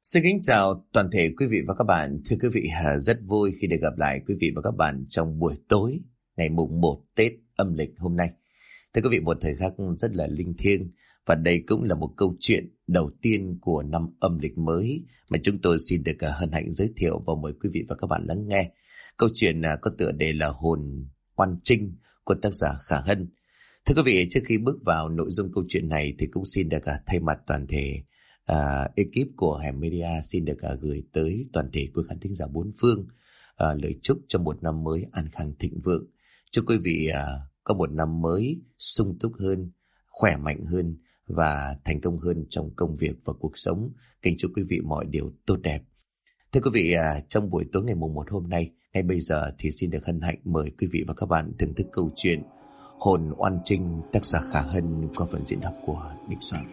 Xin kính chào toàn thể quý vị và các bạn. Thưa quý vị, rất vui khi được gặp lại quý vị và các bạn trong buổi tối ngày mùng 1 Tết âm lịch hôm nay. Thưa quý vị, một thời khắc rất là linh thiêng và đây cũng là một câu chuyện đầu tiên của năm âm lịch mới mà chúng tôi xin được hân hạnh giới thiệu và mời quý vị và các bạn lắng nghe. Câu chuyện có tựa đề là Hồn Oan Trinh của tác giả Khả Hân. Thưa quý vị, trước khi bước vào nội dung câu chuyện này thì cũng xin được thay mặt toàn thể ekip của Hẻm Media xin được gửi tới toàn thể quý khán thính giả bốn phương lời chúc cho một năm mới an khang thịnh vượng. Chúc quý vị có một năm mới sung túc hơn, khỏe mạnh hơn và thành công hơn trong công việc và cuộc sống. Kính chúc quý vị mọi điều tốt đẹp. Thưa quý vị, trong buổi tối ngày mùng 1 hôm nay, ngay bây giờ thì xin được hân hạnh mời quý vị và các bạn thưởng thức câu chuyện Hồn Oan Trinh, tác giả Khả Hân qua phần diễn đọc của Đình Soạn.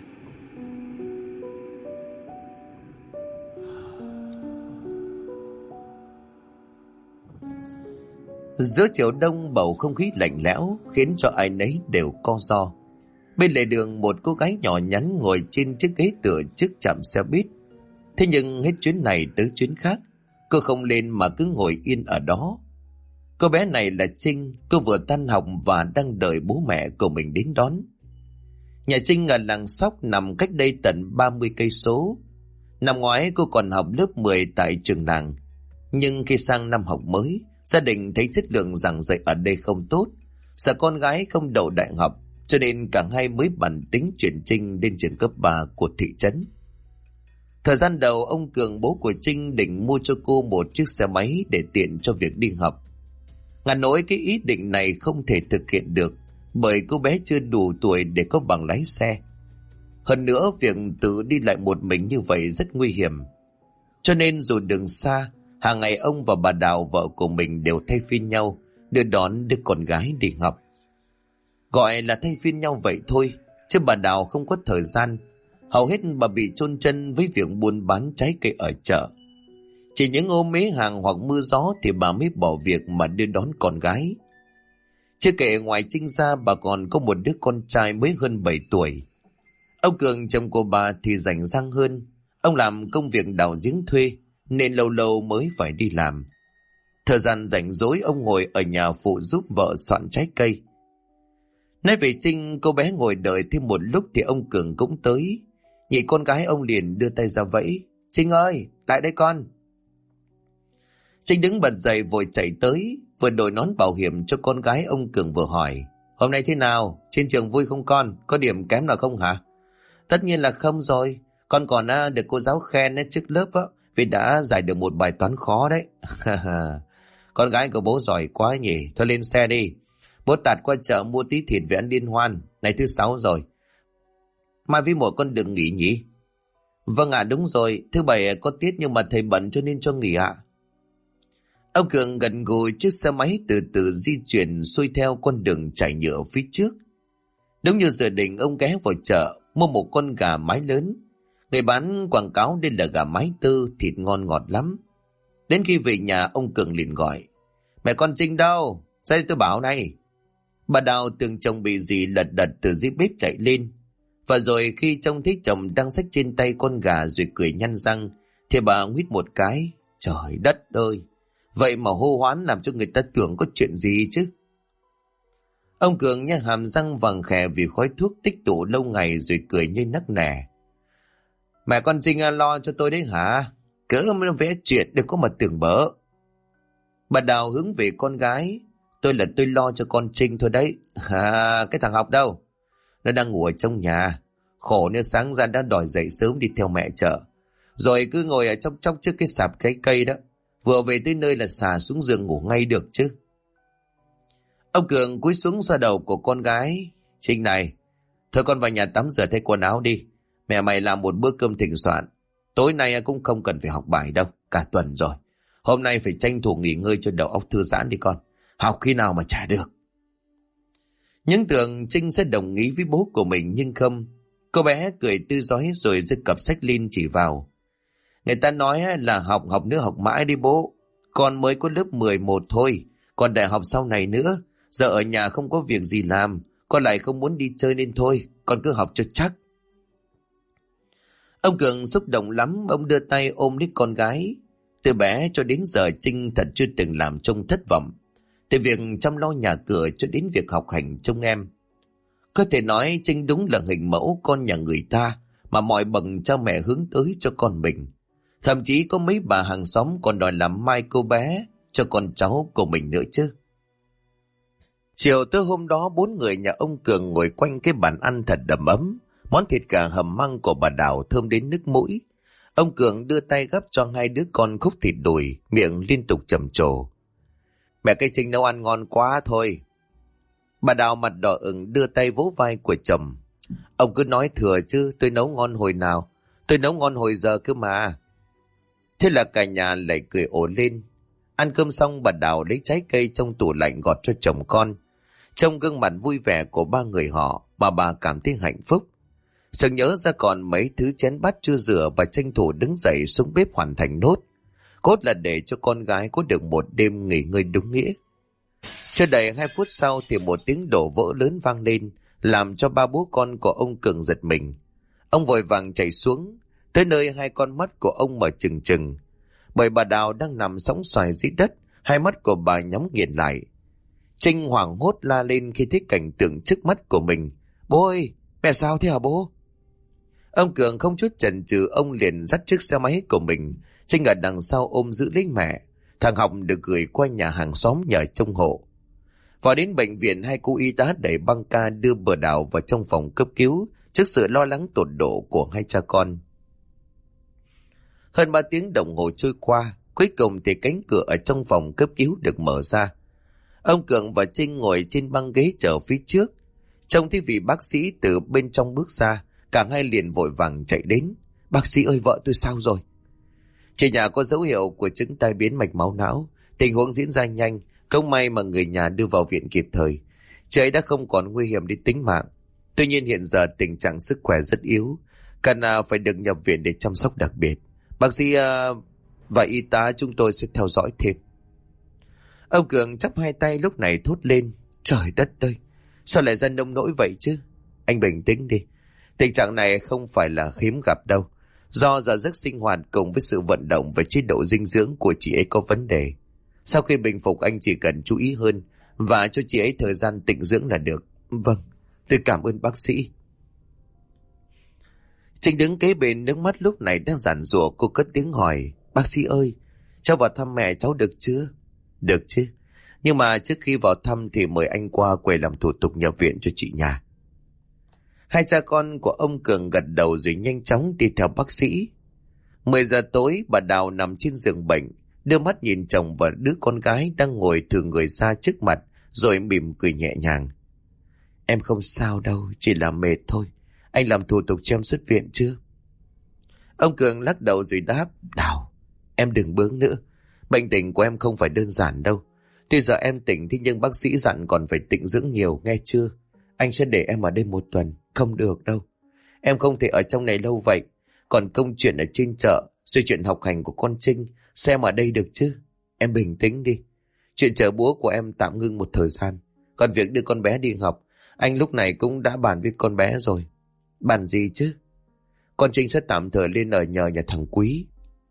Giữa chiều đông, bầu không khí lạnh lẽo khiến cho ai nấy đều co ro. Bên lề đường, một cô gái nhỏ nhắn ngồi trên chiếc ghế tựa trước trạm xe buýt. Thế nhưng hết chuyến này tới chuyến khác, cô không lên mà cứ ngồi yên ở đó. Cô bé này là Trinh, cô vừa tan học và đang đợi bố mẹ của mình đến đón. Nhà Trinh ở làng Sóc nằm cách đây tận 30 cây số. Năm ngoái cô còn học lớp 10 tại trường làng, nhưng khi sang năm học mới, gia đình thấy chất lượng giảng dạy ở đây không tốt, sợ con gái không đậu đại học, cho nên cả hai mới bàn tính chuyển Trinh lên trường cấp 3 của thị trấn. Thời gian đầu, ông Cường, bố của Trinh, định mua cho cô một chiếc xe máy để tiện cho việc đi học. Ngặt nỗi cái ý định này không thể thực hiện được bởi cô bé chưa đủ tuổi để có bằng lái xe. Hơn nữa, việc tự đi lại một mình như vậy rất nguy hiểm. Cho nên dù đường xa, hàng ngày ông và bà Đào, vợ của mình, đều thay phiên nhau đưa đón đứa con gái đi học. Gọi là thay phiên nhau vậy thôi, chứ bà Đào không có thời gian. Hầu hết bà bị chôn chân với việc buôn bán trái cây ở chợ. Chỉ những hôm ế hàng hoặc mưa gió thì bà mới bỏ việc mà đưa đón con gái. Chưa kể ngoài Trinh ra, bà còn có một đứa con trai mới hơn 7 tuổi. Ông Cường, chồng của bà, thì rảnh rang hơn. Ông làm công việc đào giếng thuê nên lâu lâu mới phải đi làm. Thời gian rảnh rỗi, ông ngồi ở nhà phụ giúp vợ soạn trái cây. Nói về Trinh, cô bé ngồi đợi thêm một lúc thì ông Cường cũng tới. Nhìn con gái, ông liền đưa tay ra vẫy. Trinh ơi, lại đây con. Trinh đứng bật dậy vội chạy tới, vừa đội nón bảo hiểm cho con gái. Ông Cường vừa hỏi, hôm nay thế nào, trên trường vui không con, có điểm kém nào không hả? Tất nhiên là không rồi, con còn được cô giáo khen trước lớp á, vì đã giải được một bài toán khó đấy. Con gái của bố giỏi quá nhỉ, thôi lên xe đi. Bố tạt qua chợ mua tí thịt về ăn liên hoan, này thứ 6 rồi. Mai với một con đừng nghỉ nhỉ? Vâng ạ, đúng rồi, thứ 7 có tiết nhưng mà thầy bận cho nên cho nghỉ ạ. Ông Cường gật gù, chiếc xe máy từ từ di chuyển xuôi theo con đường trải nhựa phía trước. Đúng như dự định, ông ghé vào chợ mua một con gà mái lớn. Người bán quảng cáo đây là gà mái tư, thịt ngon ngọt lắm. Đến khi về nhà, ông Cường liền gọi, mẹ con Trinh đâu? Ra đây tôi bảo này. Bà Đào tưởng chồng bị gì lật đật từ dưới bếp chạy lên. Và rồi khi trông thấy chồng đang xách trên tay con gà rồi cười nhăn răng, thì bà huýt một cái. Trời đất ơi! Vậy mà hô hoán làm cho người ta tưởng có chuyện gì chứ. Ông Cường nhếch hàm răng vàng khè vì khói thuốc tích tụ lâu ngày rồi cười như nắc nẻ. Mẹ con Trinh lo cho tôi đấy hả? Cỡ mới vẽ chuyện đừng có mà tưởng bỡ. Bà Đào hướng về con gái. Tôi lo cho con Trinh thôi đấy. Cái thằng học đâu? Nó đang ngủ ở trong nhà. Khổ nếu sáng ra đã đòi dậy sớm đi theo mẹ chợ. Rồi cứ ngồi ở chốc chốc trước cái sạp cái cây đó. Vừa về tới nơi là xà xuống giường ngủ ngay được chứ. Ông Cường cúi xuống xoa đầu của con gái. Trinh này, thôi con vào nhà tắm rửa thay quần áo đi. Mẹ mày làm một bữa cơm thịnh soạn. Tối nay cũng không cần phải học bài đâu, cả tuần rồi. Hôm nay phải tranh thủ nghỉ ngơi cho đầu óc thư giãn đi con. Học khi nào mà trả được. Những tưởng Trinh sẽ đồng ý với bố của mình nhưng không. Cô bé cười tươi rói rồi giơ cặp sách Linh chỉ vào. Người ta nói là học nữa học mãi đi bố. Con mới có lớp 11 thôi, còn đại học sau này nữa. Giờ ở nhà không có việc gì làm, con lại không muốn đi chơi nên thôi, con cứ học cho chắc. Ông Cường xúc động lắm, ông đưa tay ôm lấy con gái. Từ bé cho đến giờ Trinh thật chưa từng làm trông thất vọng. Từ việc chăm lo nhà cửa cho đến việc học hành trông em. Có thể nói Trinh đúng là hình mẫu con nhà người ta mà mọi bậc cha mẹ hướng tới cho con mình. Thậm chí có mấy bà hàng xóm còn đòi làm mai cô bé cho con cháu của mình nữa chứ. Chiều tới hôm đó, 4 người nhà ông Cường ngồi quanh cái bàn ăn thật đầm ấm. Món thịt gà hầm măng của bà Đào thơm đến nước mũi. Ông Cường đưa tay gắp cho 2 đứa con khúc thịt đùi, miệng liên tục trầm trồ. Mẹ cái Trinh nấu ăn ngon quá thôi. Bà Đào mặt đỏ ửng đưa tay vỗ vai của chồng. Ông cứ nói thừa chứ, tôi nấu ngon hồi nào? Tôi nấu ngon hồi giờ cơ mà. Thế là cả nhà lại cười ồ lên. Ăn cơm xong, bà Đào lấy trái cây trong tủ lạnh gọt cho chồng con. Trong gương mặt vui vẻ của 3 người họ mà bà cảm thấy hạnh phúc. Sực nhớ ra còn mấy thứ chén bát chưa rửa và tranh thủ đứng dậy xuống bếp hoàn thành nốt. Cốt là để cho con gái có được một đêm nghỉ ngơi đúng nghĩa. Chưa đầy 2 phút sau thì một tiếng đổ vỡ lớn vang lên, làm cho 3 bố con của ông Cường giật mình. Ông vội vàng chạy xuống, tới nơi 2 con mắt của ông mở trừng trừng. Bởi bà Đào đang nằm sóng xoài dưới đất, 2 mắt của bà nhắm nghiền lại. Trinh hoảng hốt la lên khi thấy cảnh tượng trước mắt của mình. Bố ơi, mẹ sao thế hả bố? Ông Cường không chút chần chừ, ông liền dắt chiếc xe máy của mình. Trinh ở đằng sau ôm giữ lấy mẹ. Thằng Học được gửi qua nhà hàng xóm nhờ trông hộ. Vào đến bệnh viện, 2 cô y tá đẩy băng ca đưa bà Đào vào trong phòng cấp cứu trước sự lo lắng tột độ của 2 cha con. Hơn 3 tiếng đồng hồ trôi qua, cuối cùng thì cánh cửa ở trong phòng cấp cứu được mở ra. Ông Cường và Trinh ngồi trên băng ghế chờ phía trước. Trông thấy vị bác sĩ từ bên trong bước ra, cả hai liền vội vàng chạy đến. Bác sĩ ơi, vợ tôi sao rồi? Chị nhà có dấu hiệu của chứng tai biến mạch máu não. Tình huống diễn ra nhanh, không may mà người nhà đưa vào viện kịp thời. Chị ấy đã không còn nguy hiểm đến tính mạng. Tuy nhiên hiện giờ tình trạng sức khỏe rất yếu, cần phải được nhập viện để chăm sóc đặc biệt. Bác sĩ và y tá chúng tôi sẽ theo dõi thêm. Ông Cường chắp 2 tay lúc này thốt lên. Trời đất ơi, sao lại ra nông nỗi vậy chứ? Anh bình tĩnh đi. Tình trạng này không phải là hiếm gặp đâu. Do giờ giấc sinh hoạt cùng với sự vận động và chế độ dinh dưỡng của chị ấy có vấn đề. Sau khi bình phục, anh chỉ cần chú ý hơn và cho chị ấy thời gian tịnh dưỡng là được. Vâng, tôi cảm ơn bác sĩ. Trinh đứng kế bên, nước mắt lúc này đang giàn giụa. Cô cất tiếng hỏi. Bác sĩ ơi, cháu vào thăm mẹ cháu được chưa? Được chứ. Nhưng mà trước khi vào thăm thì mời anh qua quầy làm thủ tục nhập viện cho chị nhà. 2 cha con của ông Cường gật đầu rồi nhanh chóng đi theo bác sĩ. 10 giờ tối, bà Đào nằm trên giường bệnh, đưa mắt nhìn chồng và đứa con gái đang ngồi thừ người ra trước mặt, rồi mỉm cười nhẹ nhàng. Em không sao đâu, chỉ là mệt thôi. Anh làm thủ tục cho em xuất viện chưa? Ông Cường lắc đầu rồi đáp. Đào, em đừng bướng nữa. Bệnh tình của em không phải đơn giản đâu. Tuy giờ em tỉnh thế nhưng bác sĩ dặn còn phải tịnh dưỡng nhiều, nghe chưa? Anh sẽ để em ở đây 1 tuần. Không được đâu. Em không thể ở trong này lâu vậy. Còn công chuyện ở trên chợ, rồi chuyện học hành của con Trinh, xem ở đây được chứ? Em bình tĩnh đi. Chuyện chợ búa của em tạm ngưng một thời gian. Còn việc đưa con bé đi học, anh lúc này cũng đã bàn với con bé rồi. Bàn gì chứ? Con Trinh sẽ tạm thời lên ở nhờ nhà thằng Quý.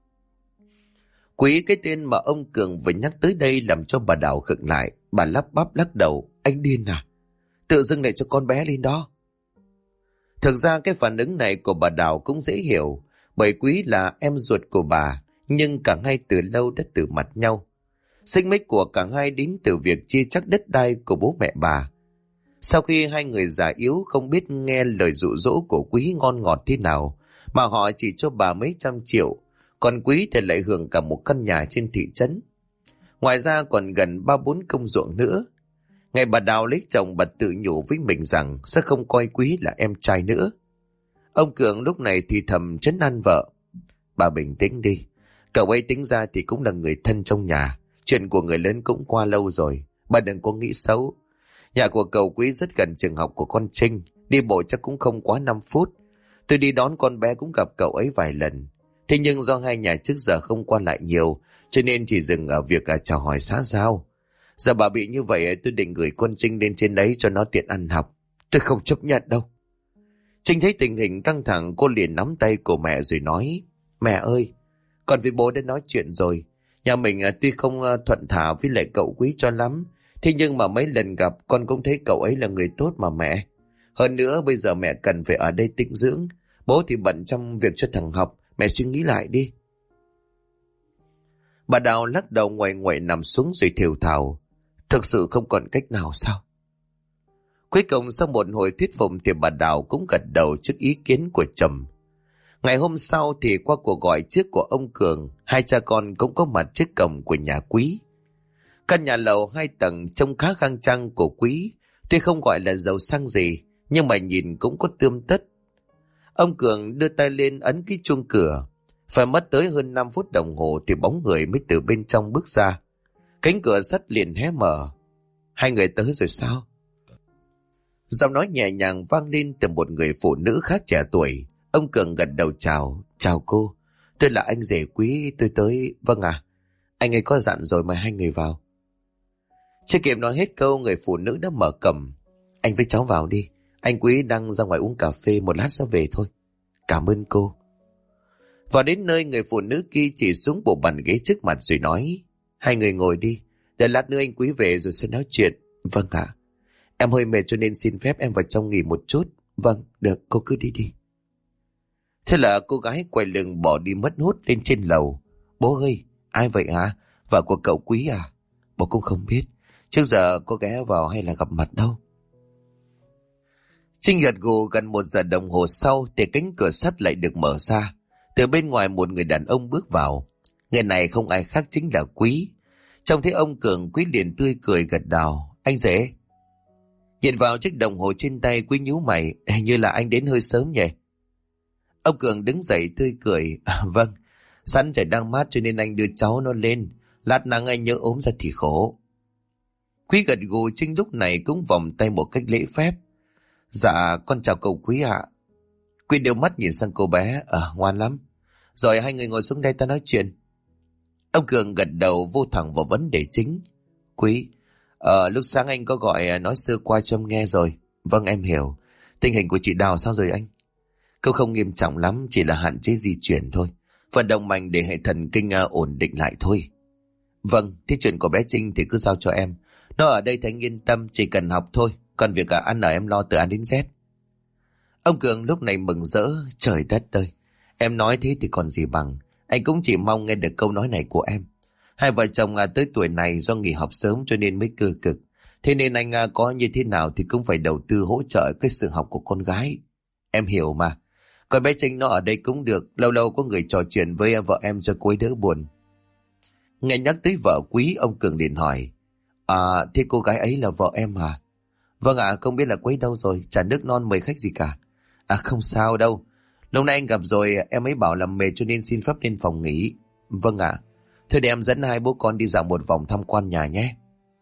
Quý, cái tên mà ông Cường vừa nhắc tới đây làm cho bà Đào khựng lại. Bà lắp bắp lắc đầu. Anh điên à? Tự dưng lại cho con bé lên đó. Thực ra cái phản ứng này của bà Đào cũng dễ hiểu, bởi Quý là em ruột của bà, nhưng cả hai từ lâu đã từ mặt nhau. Xích mích của cả hai đến từ việc chia chác đất đai của bố mẹ bà. Sau khi 2 người già yếu không biết nghe lời dụ dỗ của Quý ngon ngọt thế nào, mà họ chỉ cho bà mấy trăm triệu, còn Quý thì lại hưởng cả một căn nhà trên thị trấn. Ngoài ra còn gần 3-4 công ruộng nữa. Ngày bà Đào lấy chồng, bà tự nhủ với mình rằng sẽ không coi Quý là em trai nữa. Ông Cường lúc này thì thầm trấn an vợ. Bà bình tĩnh đi. Cậu ấy tính ra thì cũng là người thân trong nhà. Chuyện của người lớn cũng qua lâu rồi. Bà đừng có nghĩ xấu. Nhà của cậu Quý rất gần trường học của con Trinh. Đi bộ chắc cũng không quá 5 phút. Tôi đi đón con bé cũng gặp cậu ấy vài lần. Thế nhưng do 2 nhà trước giờ không qua lại nhiều, cho nên chỉ dừng ở việc chào hỏi xã giao. Giờ bà bị như vậy, tôi định gửi con Trinh lên trên đấy cho nó tiện ăn học. Tôi không chấp nhận đâu. Trinh thấy tình hình căng thẳng, cô liền nắm tay của mẹ rồi nói: Mẹ ơi, con với bố đã nói chuyện rồi. Nhà mình tuy không thuận thả với lại cậu Quý cho lắm, thế nhưng mà mấy lần gặp con cũng thấy cậu ấy là người tốt mà mẹ. Hơn nữa bây giờ mẹ cần phải ở đây tĩnh dưỡng, bố thì bận trong việc cho thằng học, mẹ suy nghĩ lại đi. Bà Đào lắc đầu ngoại ngoại nằm xuống rồi thều thào: Thực sự không còn cách nào sao? Cuối cùng sau một hồi thuyết phục thì bà Đào cũng gật đầu trước ý kiến của chồng. Ngày hôm sau thì qua cuộc gọi trước của ông Cường, hai cha con cũng có mặt trước cổng của nhà Quý. Căn nhà lầu 2 tầng trông khá khang trang của Quý, tuy không gọi là giàu sang gì, nhưng mà nhìn cũng có tươm tất. Ông Cường đưa tay lên ấn cái chuông cửa. Phải mất tới hơn 5 phút đồng hồ thì bóng người mới từ bên trong bước ra. Cánh cửa sắt liền hé mở. Hai người tới rồi sao? Giọng nói nhẹ nhàng vang lên từ một người phụ nữ khá trẻ tuổi. Ông Cường gật đầu chào. Chào cô, tôi là anh rể Quý, tôi tới. Vâng à, anh ấy có dặn rồi mời hai người vào. Chưa kịp nói hết câu, người phụ nữ đã mở cổng. Anh với cháu vào đi, anh Quý đang ra ngoài uống cà phê, một lát sẽ về thôi. Cảm ơn cô. Vào đến nơi, người phụ nữ kia chỉ xuống bộ bàn ghế trước mặt rồi nói: Hai người ngồi đi, để lát nữa anh Quý về rồi sẽ nói chuyện. Vâng ạ. Em hơi mệt cho nên xin phép em vào trong nghỉ một chút. Vâng, được, cô cứ đi đi. Thế là cô gái quay lưng bỏ đi mất hút lên trên lầu. Bố ơi, ai vậy hả? Vợ của cậu Quý à? Bố cũng không biết. Trước giờ cô ghé vào hay là gặp mặt đâu. Trinh gật gù. Gần 1 giờ đồng hồ sau thì cánh cửa sắt lại được mở ra. Từ bên ngoài một người đàn ông bước vào. Người này không ai khác chính là Quý. Trông thấy ông Cường, Quý liền tươi cười gật đầu. Anh rể. Nhìn vào chiếc đồng hồ trên tay, Quý nhíu mày. Hình như là anh đến hơi sớm nhỉ? Ông Cường đứng dậy tươi cười. Vâng, sẵn trời đang mát cho nên anh đưa cháu nó lên. Lát nắng anh nhớ ốm ra thì khổ. Quý gật gù. Trinh lúc này cũng vòng tay một cách lễ phép. Dạ con chào cậu Quý ạ. Quý đưa mắt nhìn sang cô bé. Ngoan lắm. Rồi hai người ngồi xuống đây ta nói chuyện. Ông Cường gật đầu vô thẳng vào vấn đề chính. Quý, lúc sáng anh có gọi nói sơ qua cho em nghe rồi. Vâng em hiểu. Tình hình của chị Đào sao rồi anh? Câu không nghiêm trọng lắm, chỉ là hạn chế di chuyển thôi. Vận động mạnh để hệ thần kinh ổn định lại thôi. Vâng, thế chuyện của bé Trinh thì cứ giao cho em. Nó ở đây thấy yên tâm, chỉ cần học thôi. Còn việc ăn ở em lo từ A đến Z. Ông Cường lúc này mừng rỡ. Trời đất ơi, em nói thế thì còn gì bằng. Anh cũng chỉ mong nghe được câu nói này của em. Hai vợ chồng tới tuổi này do nghỉ học sớm cho nên mới cơ cực. Thế nên anh có như thế nào thì cũng phải đầu tư hỗ trợ cái sự học của con gái. Em hiểu mà. Còn bé Trinh nó ở đây cũng được. Lâu lâu có người trò chuyện với vợ em cho cô ấy đỡ buồn. Nghe nhắc tới vợ Quý, ông Cường liền hỏi. Thế cô gái ấy là vợ em hả? Vâng ạ, không biết là cô ấy đâu rồi. Chả nước non mời khách gì cả. Không sao đâu. Lúc nãy anh gặp rồi, em ấy bảo là mệt cho nên xin phép lên phòng nghỉ. Vâng ạ. Thôi để em dẫn hai bố con đi dạo một vòng tham quan nhà nhé.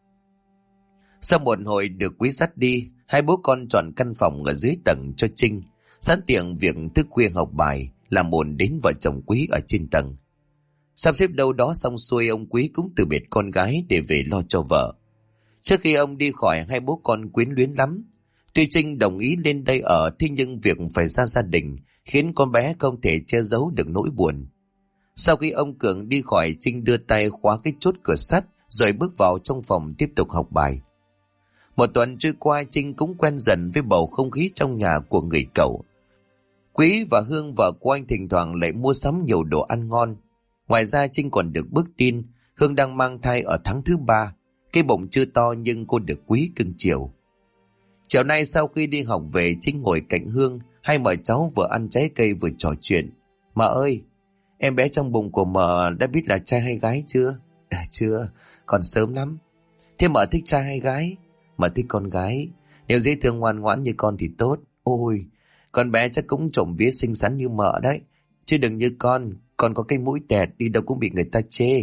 Sau một hồi được Quý dắt đi, hai bố con chọn căn phòng ở dưới tầng cho Trinh, sẵn tiện việc thức khuya học bài, làm ồn đến vợ chồng Quý ở trên tầng. Sắp xếp đâu đó xong xuôi, ông Quý cũng từ biệt con gái để về lo cho vợ. Trước khi ông đi khỏi, hai bố con quyến luyến lắm. Tuy Trinh đồng ý lên đây ở, thế nhưng việc phải ra gia đình khiến con bé không thể che giấu được nỗi buồn. Sau khi ông Cường đi khỏi, Trinh đưa tay khóa cái chốt cửa sắt rồi bước vào trong phòng tiếp tục học bài. Một tuần trôi qua, Trinh cũng quen dần với bầu không khí trong nhà của người cậu. Quý và Hương vợ của anh thỉnh thoảng lại mua sắm nhiều đồ ăn ngon. Ngoài ra Trinh còn được bức tin Hương đang mang thai ở tháng thứ 3. Cái bụng chưa to nhưng cô được Quý cưng chiều. Chiều nay sau khi đi học về, Trinh ngồi cạnh Hương, hai mợ cháu vừa ăn trái cây vừa trò chuyện. Mợ ơi, em bé trong bụng của mợ đã biết là trai hay gái chưa? Chưa, còn sớm lắm. Thế mợ thích trai hay gái? Mợ thích con gái. Nếu dễ thương ngoan ngoãn như con thì tốt. Ôi, con bé chắc cũng trộm vía xinh xắn như mợ đấy. Chứ đừng như con có cái mũi tẹt, đi đâu cũng bị người ta chê.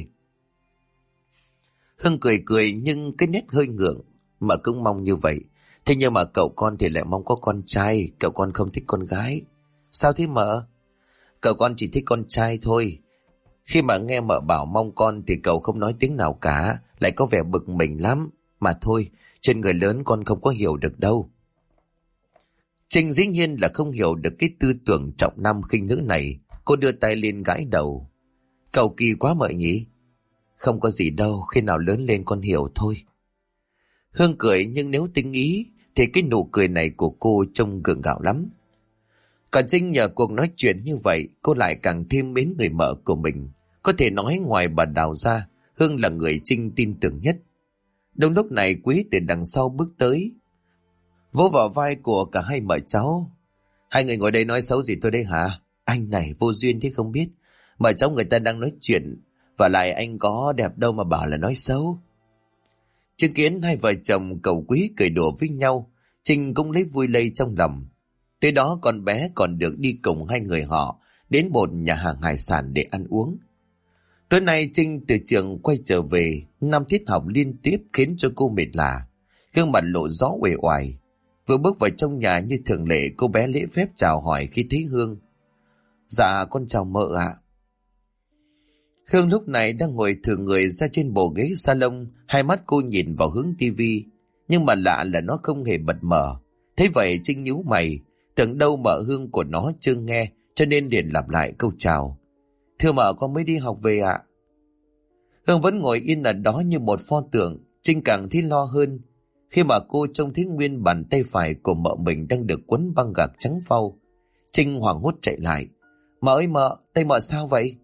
Hương cười cười nhưng cái nét hơi ngượng. Mợ cũng mong như vậy. Thế nhưng mà cậu con thì lại mong có con trai, cậu con không thích con gái. Sao thế mợ? Cậu con chỉ thích con trai thôi. Khi mà nghe mợ bảo mong con thì cậu không nói tiếng nào cả, lại có vẻ bực mình lắm. Mà thôi, trên người lớn con không có hiểu được đâu. Trinh dĩ nhiên là không hiểu được cái tư tưởng trọng nam khinh nữ này. Cô đưa tay lên gãi đầu. Cậu kỳ quá mợ nhỉ? Không có gì đâu, khi nào lớn lên con hiểu thôi. Hương cười, nhưng nếu tính ý thì cái nụ cười này của cô trông gượng gạo lắm. Còn Trinh nhờ cuộc nói chuyện như vậy, cô lại càng thêm mến người mợ của mình. Có thể nói ngoài bà Đào ra, Hương là người Trinh tin tưởng nhất. Đúng lúc này Quý từ đằng sau bước tới, vỗ vào vai của cả hai mợ cháu. Hai người ngồi đây nói xấu gì tôi đây hả? Anh này vô duyên thế không biết. Mợ cháu người ta đang nói chuyện, và lại anh có đẹp đâu mà bảo là nói xấu. Chứng kiến hai vợ chồng cậu Quý cười đùa với nhau, Trinh cũng lấy vui lây trong lòng. Tới đó con bé còn được đi cùng hai người họ đến một nhà hàng hải sản để ăn uống. Tối nay Trinh từ trường quay trở về, 5 tiết học liên tiếp khiến cho cô mệt lả, gương mặt lộ rõ uể oải. Vừa bước vào trong nhà như thường lệ, cô bé lễ phép chào hỏi khi thấy Hương. Dạ con chào mợ ạ. Hương lúc này đang ngồi thử người ra trên bộ ghế salon, hai mắt cô nhìn vào hướng tivi, nhưng mà lạ là nó không hề bật mở. Thế vậy Trinh nhíu mày, tưởng đâu mợ Hương của nó chưa nghe, cho nên liền lặp lại câu chào. Thưa mợ, con mới đi học về ạ. Hương vẫn ngồi yên ở đó như một pho tượng. Trinh càng thấy lo hơn khi mà cô trông thấy nguyên bàn tay phải của mợ mình đang được quấn băng gạc trắng phau. Trinh hoảng hốt chạy lại. Mợ ơi mợ, tay mợ sao vậy?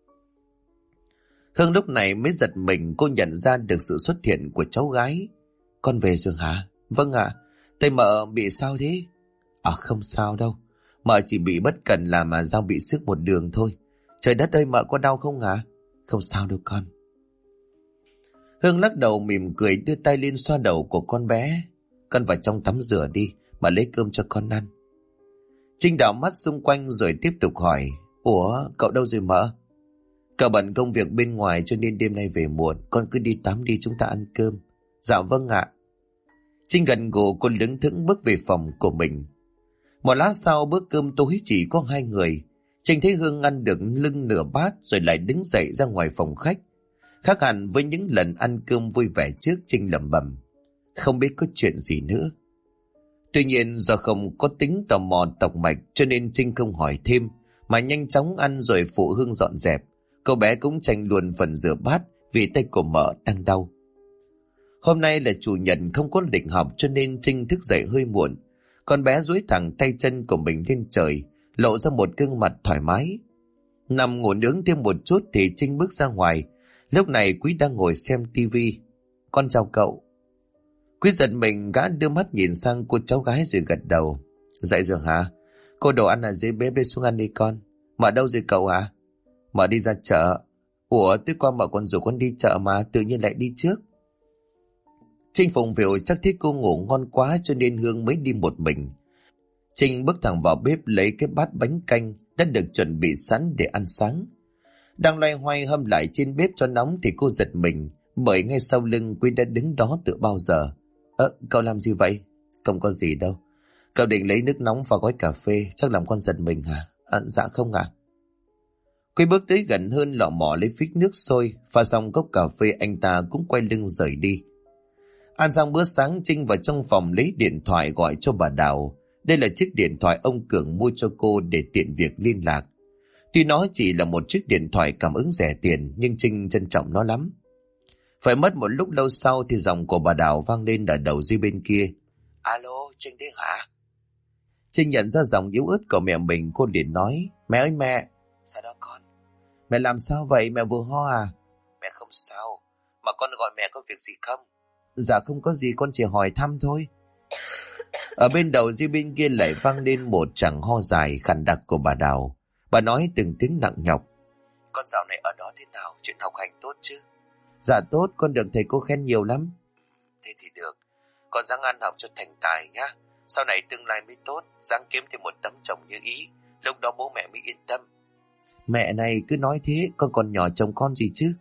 Hương lúc này mới giật mình, cô nhận ra được sự xuất hiện của cháu gái. Con về rồi hả? Vâng ạ. Tay mợ bị sao thế? Không sao đâu. Mợ chỉ bị bất cẩn là mà dao bị xước một đường thôi. Trời đất ơi, mợ có đau không hả? Không sao đâu con. Hương lắc đầu mỉm cười, đưa tay lên xoa đầu của con bé. Con vào trong tắm rửa đi, mà lấy cơm cho con ăn. Trinh đảo mắt xung quanh rồi tiếp tục hỏi. Ủa, cậu đâu rồi mợ? Cậu bận công việc bên ngoài cho nên đêm nay về muộn. Con cứ đi tắm đi, chúng ta ăn cơm. Dạ vâng ạ. Trinh gật gù, cô lững thững bước về phòng của mình. Một lát sau bữa cơm tối chỉ có hai người. Trinh thấy Hương ăn được lưng nửa bát rồi lại đứng dậy ra ngoài phòng khách. Khác hẳn với những lần ăn cơm vui vẻ trước, Trinh lẩm bẩm không biết có chuyện gì nữa. Tuy nhiên do không có tính tò mò tọc mạch cho nên Trinh không hỏi thêm, mà nhanh chóng ăn rồi phụ Hương dọn dẹp. Cậu bé cũng tranh luôn phần rửa bát vì tay của mợ đang đau. Hôm nay là chủ nhật không có lịch học cho nên Trinh thức dậy hơi muộn. Con bé duỗi thẳng tay chân của mình lên trời, lộ ra một gương mặt thoải mái. Nằm ngủ nướng thêm một chút thì Trinh bước ra ngoài. Lúc này Quý đang ngồi xem tivi. Con chào cậu. Quý giật mình, gã đưa mắt nhìn sang cô cháu gái rồi gật đầu. Dậy rồi hả? Cô đồ ăn ở dưới bếp, đi xuống ăn đi con. Mở đâu rồi cậu hả? Mở đi ra chợ. Ủa, tối qua mở con rủ con đi chợ mà tự nhiên lại đi trước. Trinh phụng phịu chắc thấy cô ngủ ngon quá cho nên Hương mới đi một mình. Trinh bước thẳng vào bếp lấy cái bát bánh canh đã được chuẩn bị sẵn để ăn sáng. Đang loay hoay hâm lại trên bếp cho nóng thì cô giật mình, bởi ngay sau lưng Quý đã đứng đó từ bao giờ. Cậu làm gì vậy? Không có gì đâu. Cậu định lấy nước nóng và gói cà phê, chắc làm con giật mình hả? Dạ không ạ. Quý bước tới gần hơn, lọ mọ lấy phích nước sôi, pha xong cốc cà phê anh ta cũng quay lưng rời đi. Ăn xong bữa sáng, Trinh vào trong phòng lấy điện thoại gọi cho bà Đào. Đây là chiếc điện thoại ông Cường mua cho cô để tiện việc liên lạc. Tuy nó chỉ là một chiếc điện thoại cảm ứng rẻ tiền, nhưng Trinh trân trọng nó lắm. Phải mất một lúc lâu sau thì giọng của bà Đào vang lên ở đầu dây bên kia. Alo, Trinh đấy hả? Trinh nhận ra giọng yếu ớt của mẹ mình, cô liền nói. Mẹ ơi mẹ! Sao đó con? Mẹ làm sao vậy? Mẹ vừa ho à? Mẹ không sao, mà con gọi mẹ có việc gì không? Dạ không có gì, con chỉ hỏi thăm thôi. Ở bên đầu dây bên kia lại vang lên một tràng ho dài khàn đặc của bà Đào. Bà nói từng tiếng nặng nhọc. Con dạo này ở đó thế nào? Chuyện học hành tốt chứ? Dạ tốt, con được thầy cô khen nhiều lắm. Thế thì được. Con ráng ăn học cho thành tài nhá. Sau này tương lai mới tốt, ráng kiếm thêm một tấm chồng như ý. Lúc đó bố mẹ mới yên tâm. Mẹ này cứ nói thế, con còn nhỏ chồng con gì chứ?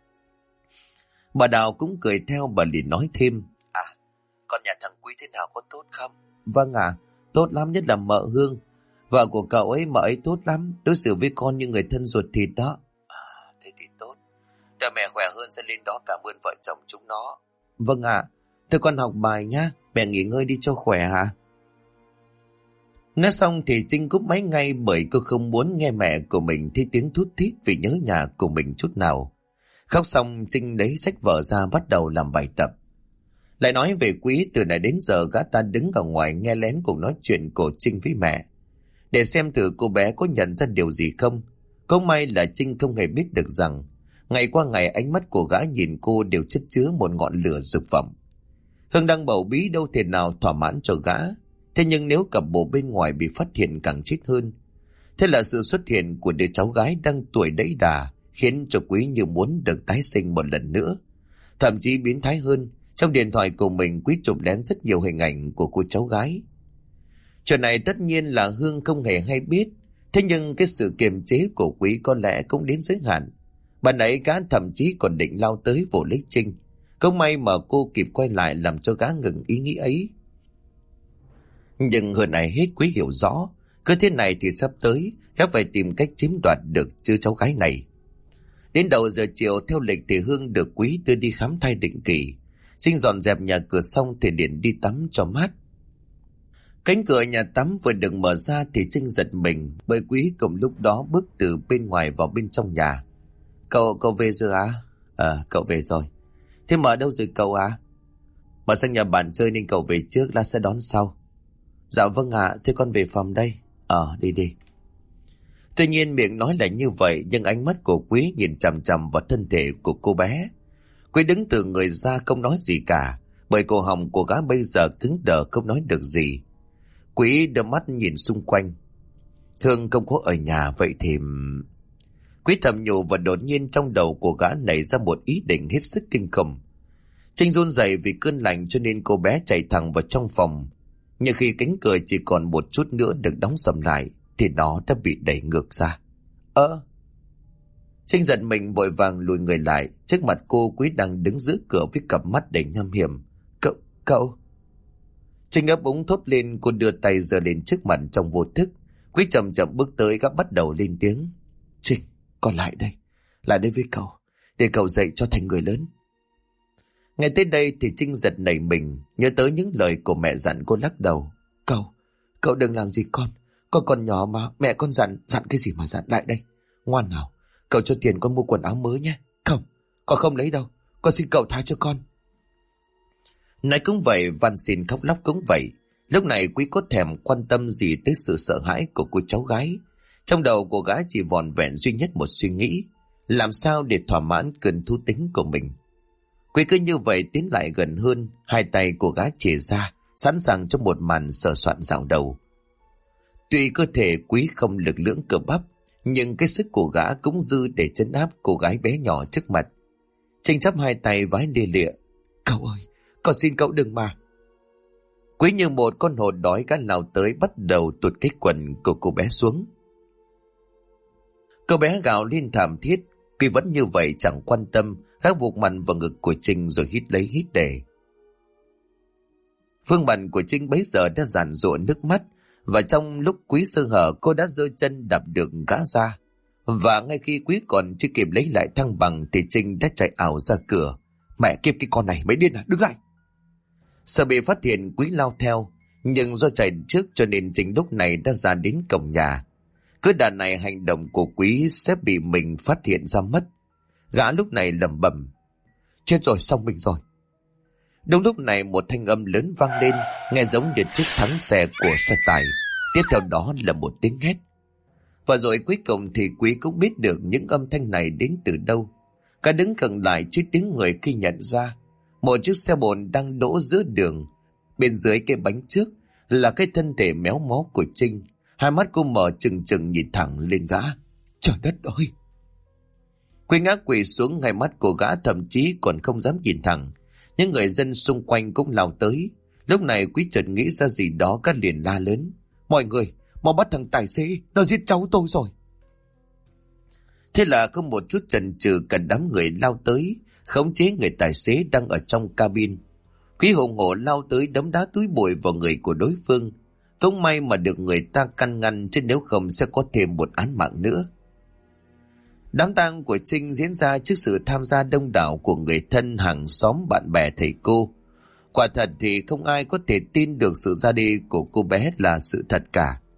Bà Đào cũng cười theo, bà liền nói thêm. Con nhà thằng Quý thế nào, có tốt không? Vâng ạ, tốt lắm, nhất là mợ Hương. Vợ của cậu ấy, mợ ấy tốt lắm, đối xử với con như người thân ruột thịt đó. Thế thì tốt. Đợi mẹ khỏe hơn sẽ lên đó cảm ơn vợ chồng chúng nó. Vâng ạ, thôi con học bài nhá, mẹ nghỉ ngơi đi cho khỏe hả? Nói xong thì Trinh cúp máy ngay, bởi cô không muốn nghe mẹ của mình thấy tiếng thút thít vì nhớ nhà của mình chút nào. Khóc xong, Trinh lấy sách vở ra bắt đầu làm bài tập. Lại nói về Quý, từ nãy đến giờ gã ta đứng ở ngoài nghe lén cuộc nói chuyện của Trinh với mẹ, để xem thử cô bé có nhận ra điều gì không. Cũng may là Trinh không hề biết được rằng ngày qua ngày ánh mắt của gã nhìn cô đều chất chứa một ngọn lửa dục vọng. Hương đang bầu bí đâu thể nào thỏa mãn cho gã. Thế nhưng nếu cặp bồ bên ngoài bị phát hiện càng chết hơn. Thế là sự xuất hiện của đứa cháu gái đang tuổi đẫy đà khiến cho Quý như muốn được tái sinh một lần nữa. Thậm chí biến thái hơn, trong điện thoại của mình Quý chụp lén rất nhiều hình ảnh của cô cháu gái. Chuyện này tất nhiên là Hương không hề hay biết. Thế nhưng cái sự kiềm chế của Quý có lẽ cũng đến giới hạn. Bạn ấy gã thậm chí còn định lao tới vồ lấy Trinh. Không may mà cô kịp quay lại làm cho gã ngừng ý nghĩ ấy. Nhưng hơn ai hết Quý hiểu rõ, cứ thế này thì sắp tới gã phải tìm cách chiếm đoạt được đứa cháu gái này. Đến đầu giờ chiều theo lịch thì Hương được Quý đưa đi khám thai định kỳ. Trinh dọn dẹp nhà cửa xong thì liền đi tắm cho mát. Cánh cửa nhà tắm vừa được mở ra thì Trinh giật mình, bởi Quý cùng lúc đó bước từ bên ngoài vào bên trong nhà. Cậu về rồi à? Cậu về rồi. Thế mở đâu rồi cậu à? Mở sang nhà bạn chơi nên cậu về trước, là sẽ đón sau. Dạ vâng ạ, thế con về phòng đây. Đi. Tuy nhiên miệng nói là như vậy, nhưng ánh mắt của Quý nhìn chằm chằm vào thân thể của cô bé. Quý đứng từ người ra không nói gì cả, bởi cổ họng của gã bây giờ cứng đờ không nói được gì. Quý đưa mắt nhìn xung quanh. Hương không có ở nhà, vậy thì... Quý thầm nhủ, và đột nhiên trong đầu của gã nảy ra một ý định hết sức kinh khủng. Trinh run rẩy vì cơn lạnh cho nên cô bé chạy thẳng vào trong phòng. Nhưng khi cánh cửa chỉ còn một chút nữa được đóng sầm lại thì nó đã bị đẩy ngược ra. Trinh giật mình vội vàng lùi người lại. Trước mặt cô, Quý đang đứng giữa cửa với cặp mắt đầy nham hiểm. Cậu... Trinh ấp úng thốt lên, cô đưa tay giơ lên trước mặt trong vô thức. Quý chậm chậm bước tới, gã bắt đầu lên tiếng. Trinh, con lại đây với cậu, để cậu dạy cho thành người lớn. Nghe tới đây thì Trinh giật nảy mình, nhớ tới những lời của mẹ dặn. Cô lắc đầu. Cậu đừng làm gì con còn nhỏ mà, mẹ con dặn cái gì mà dặn. Lại đây, ngoan nào, cậu cho tiền con mua quần áo mới nhé. Không, con không lấy đâu, con xin cậu tha cho con. Nói cũng vậy, van xin khóc lóc cũng vậy. Lúc này Quý có thèm quan tâm gì tới sự sợ hãi của cô cháu gái. Trong đầu của gã chỉ vòn vẹn duy nhất một suy nghĩ: làm sao để thỏa mãn cơn thú tính của mình. Quý cứ như vậy tiến lại gần hơn, hai tay của gã chìa ra, sẵn sàng cho một màn sờ soạn dạo đầu. Tuy cơ thể Quý không lực lưỡng cơ bắp, nhưng cái sức của gã cũng dư để trấn áp cô gái bé nhỏ trước mặt. Trinh chắp hai tay vái lia lịa. Cậu ơi, con xin cậu đừng mà. Quý như một con hổ đói, gã lao tới bắt đầu tuột cái quần của cô bé xuống. Cô bé gào lên thảm thiết. Quý vẫn như vậy chẳng quan tâm, gã buộc mặt vào ngực của Trinh rồi hít lấy hít để. Phương mặt của Trinh bấy giờ đã giàn giụa nước mắt, và trong lúc Quý sơ hở, cô đã giơ chân đạp được gã ra. Và ngay khi Quý còn chưa kịp lấy lại thăng bằng thì Trinh đã chạy ảo ra cửa. Mẹ kiếp, cái con này mới điên à, đứng lại. Sợ bị phát hiện, Quý lao theo, nhưng do chạy trước cho nên Trinh lúc này đã ra đến cổng nhà. Cứ đà này hành động của Quý sẽ bị mình phát hiện ra mất. Gã lúc này lẩm bẩm. Chết rồi, xong mình rồi. Đúng lúc này một thanh âm lớn vang lên, nghe giống như chiếc thắng xe của xe tải. Tiếp theo đó là một tiếng hét. Và rồi cuối cùng thì Quý cũng biết được những âm thanh này đến từ đâu. Cả đứng gần lại trước tiếng người khi nhận ra một chiếc xe bồn đang đỗ giữa đường. Bên dưới cái bánh trước là cái thân thể méo mó của Trinh. Hai mắt cô mở trừng trừng nhìn thẳng lên gã. Trời đất ơi! Quý ngã quỳ xuống, hai mắt của gã thậm chí còn không dám nhìn thẳng. Những người dân xung quanh cũng lao tới. Lúc này Quý chợt nghĩ ra gì đó, các liền la lớn. Mọi người, mau bắt thằng tài xế, nó giết cháu tôi rồi. Thế là không một chút chần chừ, cả đám người lao tới, khống chế người tài xế đang ở trong cabin. Quý hùng hổ lao tới đấm đá túi bụi vào người của đối phương. Cũng may mà được người ta can ngăn, chứ nếu không sẽ có thêm một án mạng nữa. Đám tang của Trinh diễn ra trước sự tham gia đông đảo của người thân, hàng xóm, bạn bè, thầy cô. Quả thật thì không ai có thể tin được sự ra đi của cô bé là sự thật cả.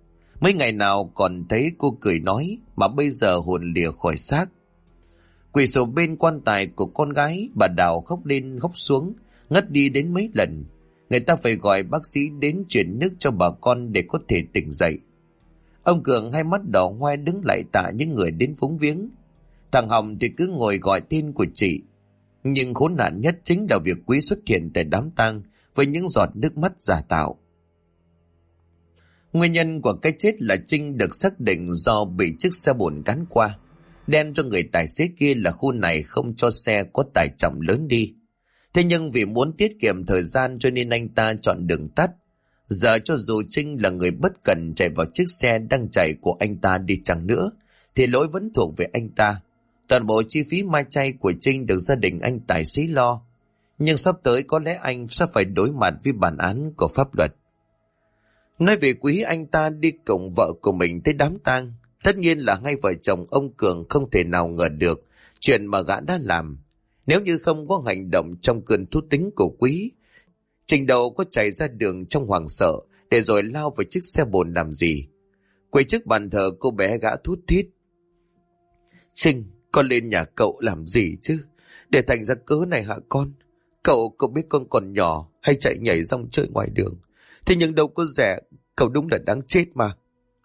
Mấy ngày nào còn thấy cô cười nói, mà bây giờ hồn lìa khỏi xác. Quỳ sổ bên quan tài của con gái, bà Đào khóc lên khóc xuống, ngất đi đến mấy lần. Người ta phải gọi bác sĩ đến chuyển nước cho bà con để có thể tỉnh dậy. Ông Cường hai mắt đỏ hoe đứng lại tạ những người đến phúng viếng. Thằng Hồng thì cứ ngồi gọi tên của chị. Nhưng khốn nạn nhất chính là việc Quý xuất hiện tại đám tang với những giọt nước mắt giả tạo. Nguyên nhân của cái chết là Trinh được xác định do bị chiếc xe bồn cán qua, đem cho người tài xế kia là khu này không cho xe có tải trọng lớn đi. Thế nhưng vì muốn tiết kiệm thời gian cho nên anh ta chọn đường tắt. Giờ cho dù Trinh là người bất cẩn chạy vào chiếc xe đang chạy của anh ta đi chăng nữa, thì lỗi vẫn thuộc về anh ta. Toàn bộ chi phí mai chay của Trinh được gia đình anh tài xế lo. Nhưng sắp tới có lẽ anh sẽ phải đối mặt với bản án của pháp luật. Nói về Quý, anh ta đi cùng vợ của mình tới đám tang. Tất nhiên là hai vợ chồng ông Cường không thể nào ngờ được chuyện mà gã đã làm. Nếu như không có hành động trong cơn thú tính của Quý, Trình đâu có chạy ra đường trong hoảng sợ để rồi lao vào chiếc xe bồn làm gì. Quay trước bàn thờ, cô bé gã thút thít: Trinh, con lên nhà cậu làm gì chứ? Để thành ra cớ này hả con? Cậu biết con còn nhỏ hay chạy nhảy rong chơi ngoài đường. Thế nhưng đâu có rẻ, cậu đúng là đáng chết mà.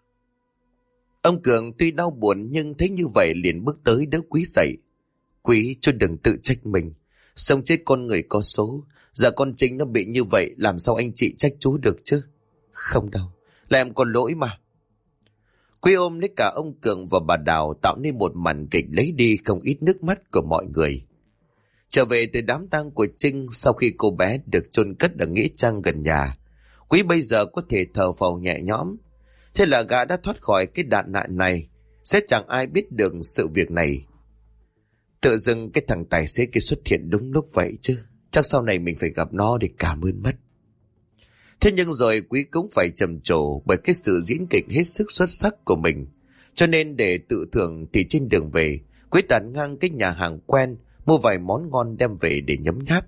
Ông Cường tuy đau buồn nhưng thấy như vậy liền bước tới đỡ Quý dậy. Quý, chú đừng tự trách mình. Sống chết con người có số. Giờ con Trinh nó bị như vậy, làm sao anh chị trách chú được chứ? Không đâu, là em có lỗi mà. Quý ôm lấy cả ông Cường và bà Đào, tạo nên một màn kịch lấy đi không ít nước mắt của mọi người. Trở về từ đám tang của Trinh, sau khi cô bé được chôn cất ở nghĩa trang gần nhà, Quý bây giờ có thể thở phào nhẹ nhõm. Thế là gã đã thoát khỏi cái đại nạn này. Sẽ chẳng ai biết được sự việc này. Tự dưng cái thằng tài xế kia xuất hiện đúng lúc vậy chứ. Chắc sau này mình phải gặp nó để cảm ơn mất. Thế nhưng rồi Quý cũng phải trầm trồ bởi cái sự diễn kịch hết sức xuất sắc của mình. Cho nên để tự thưởng thì trên đường về, Quý tạt ngang cái nhà hàng quen, mua vài món ngon đem về để nhấm nháp.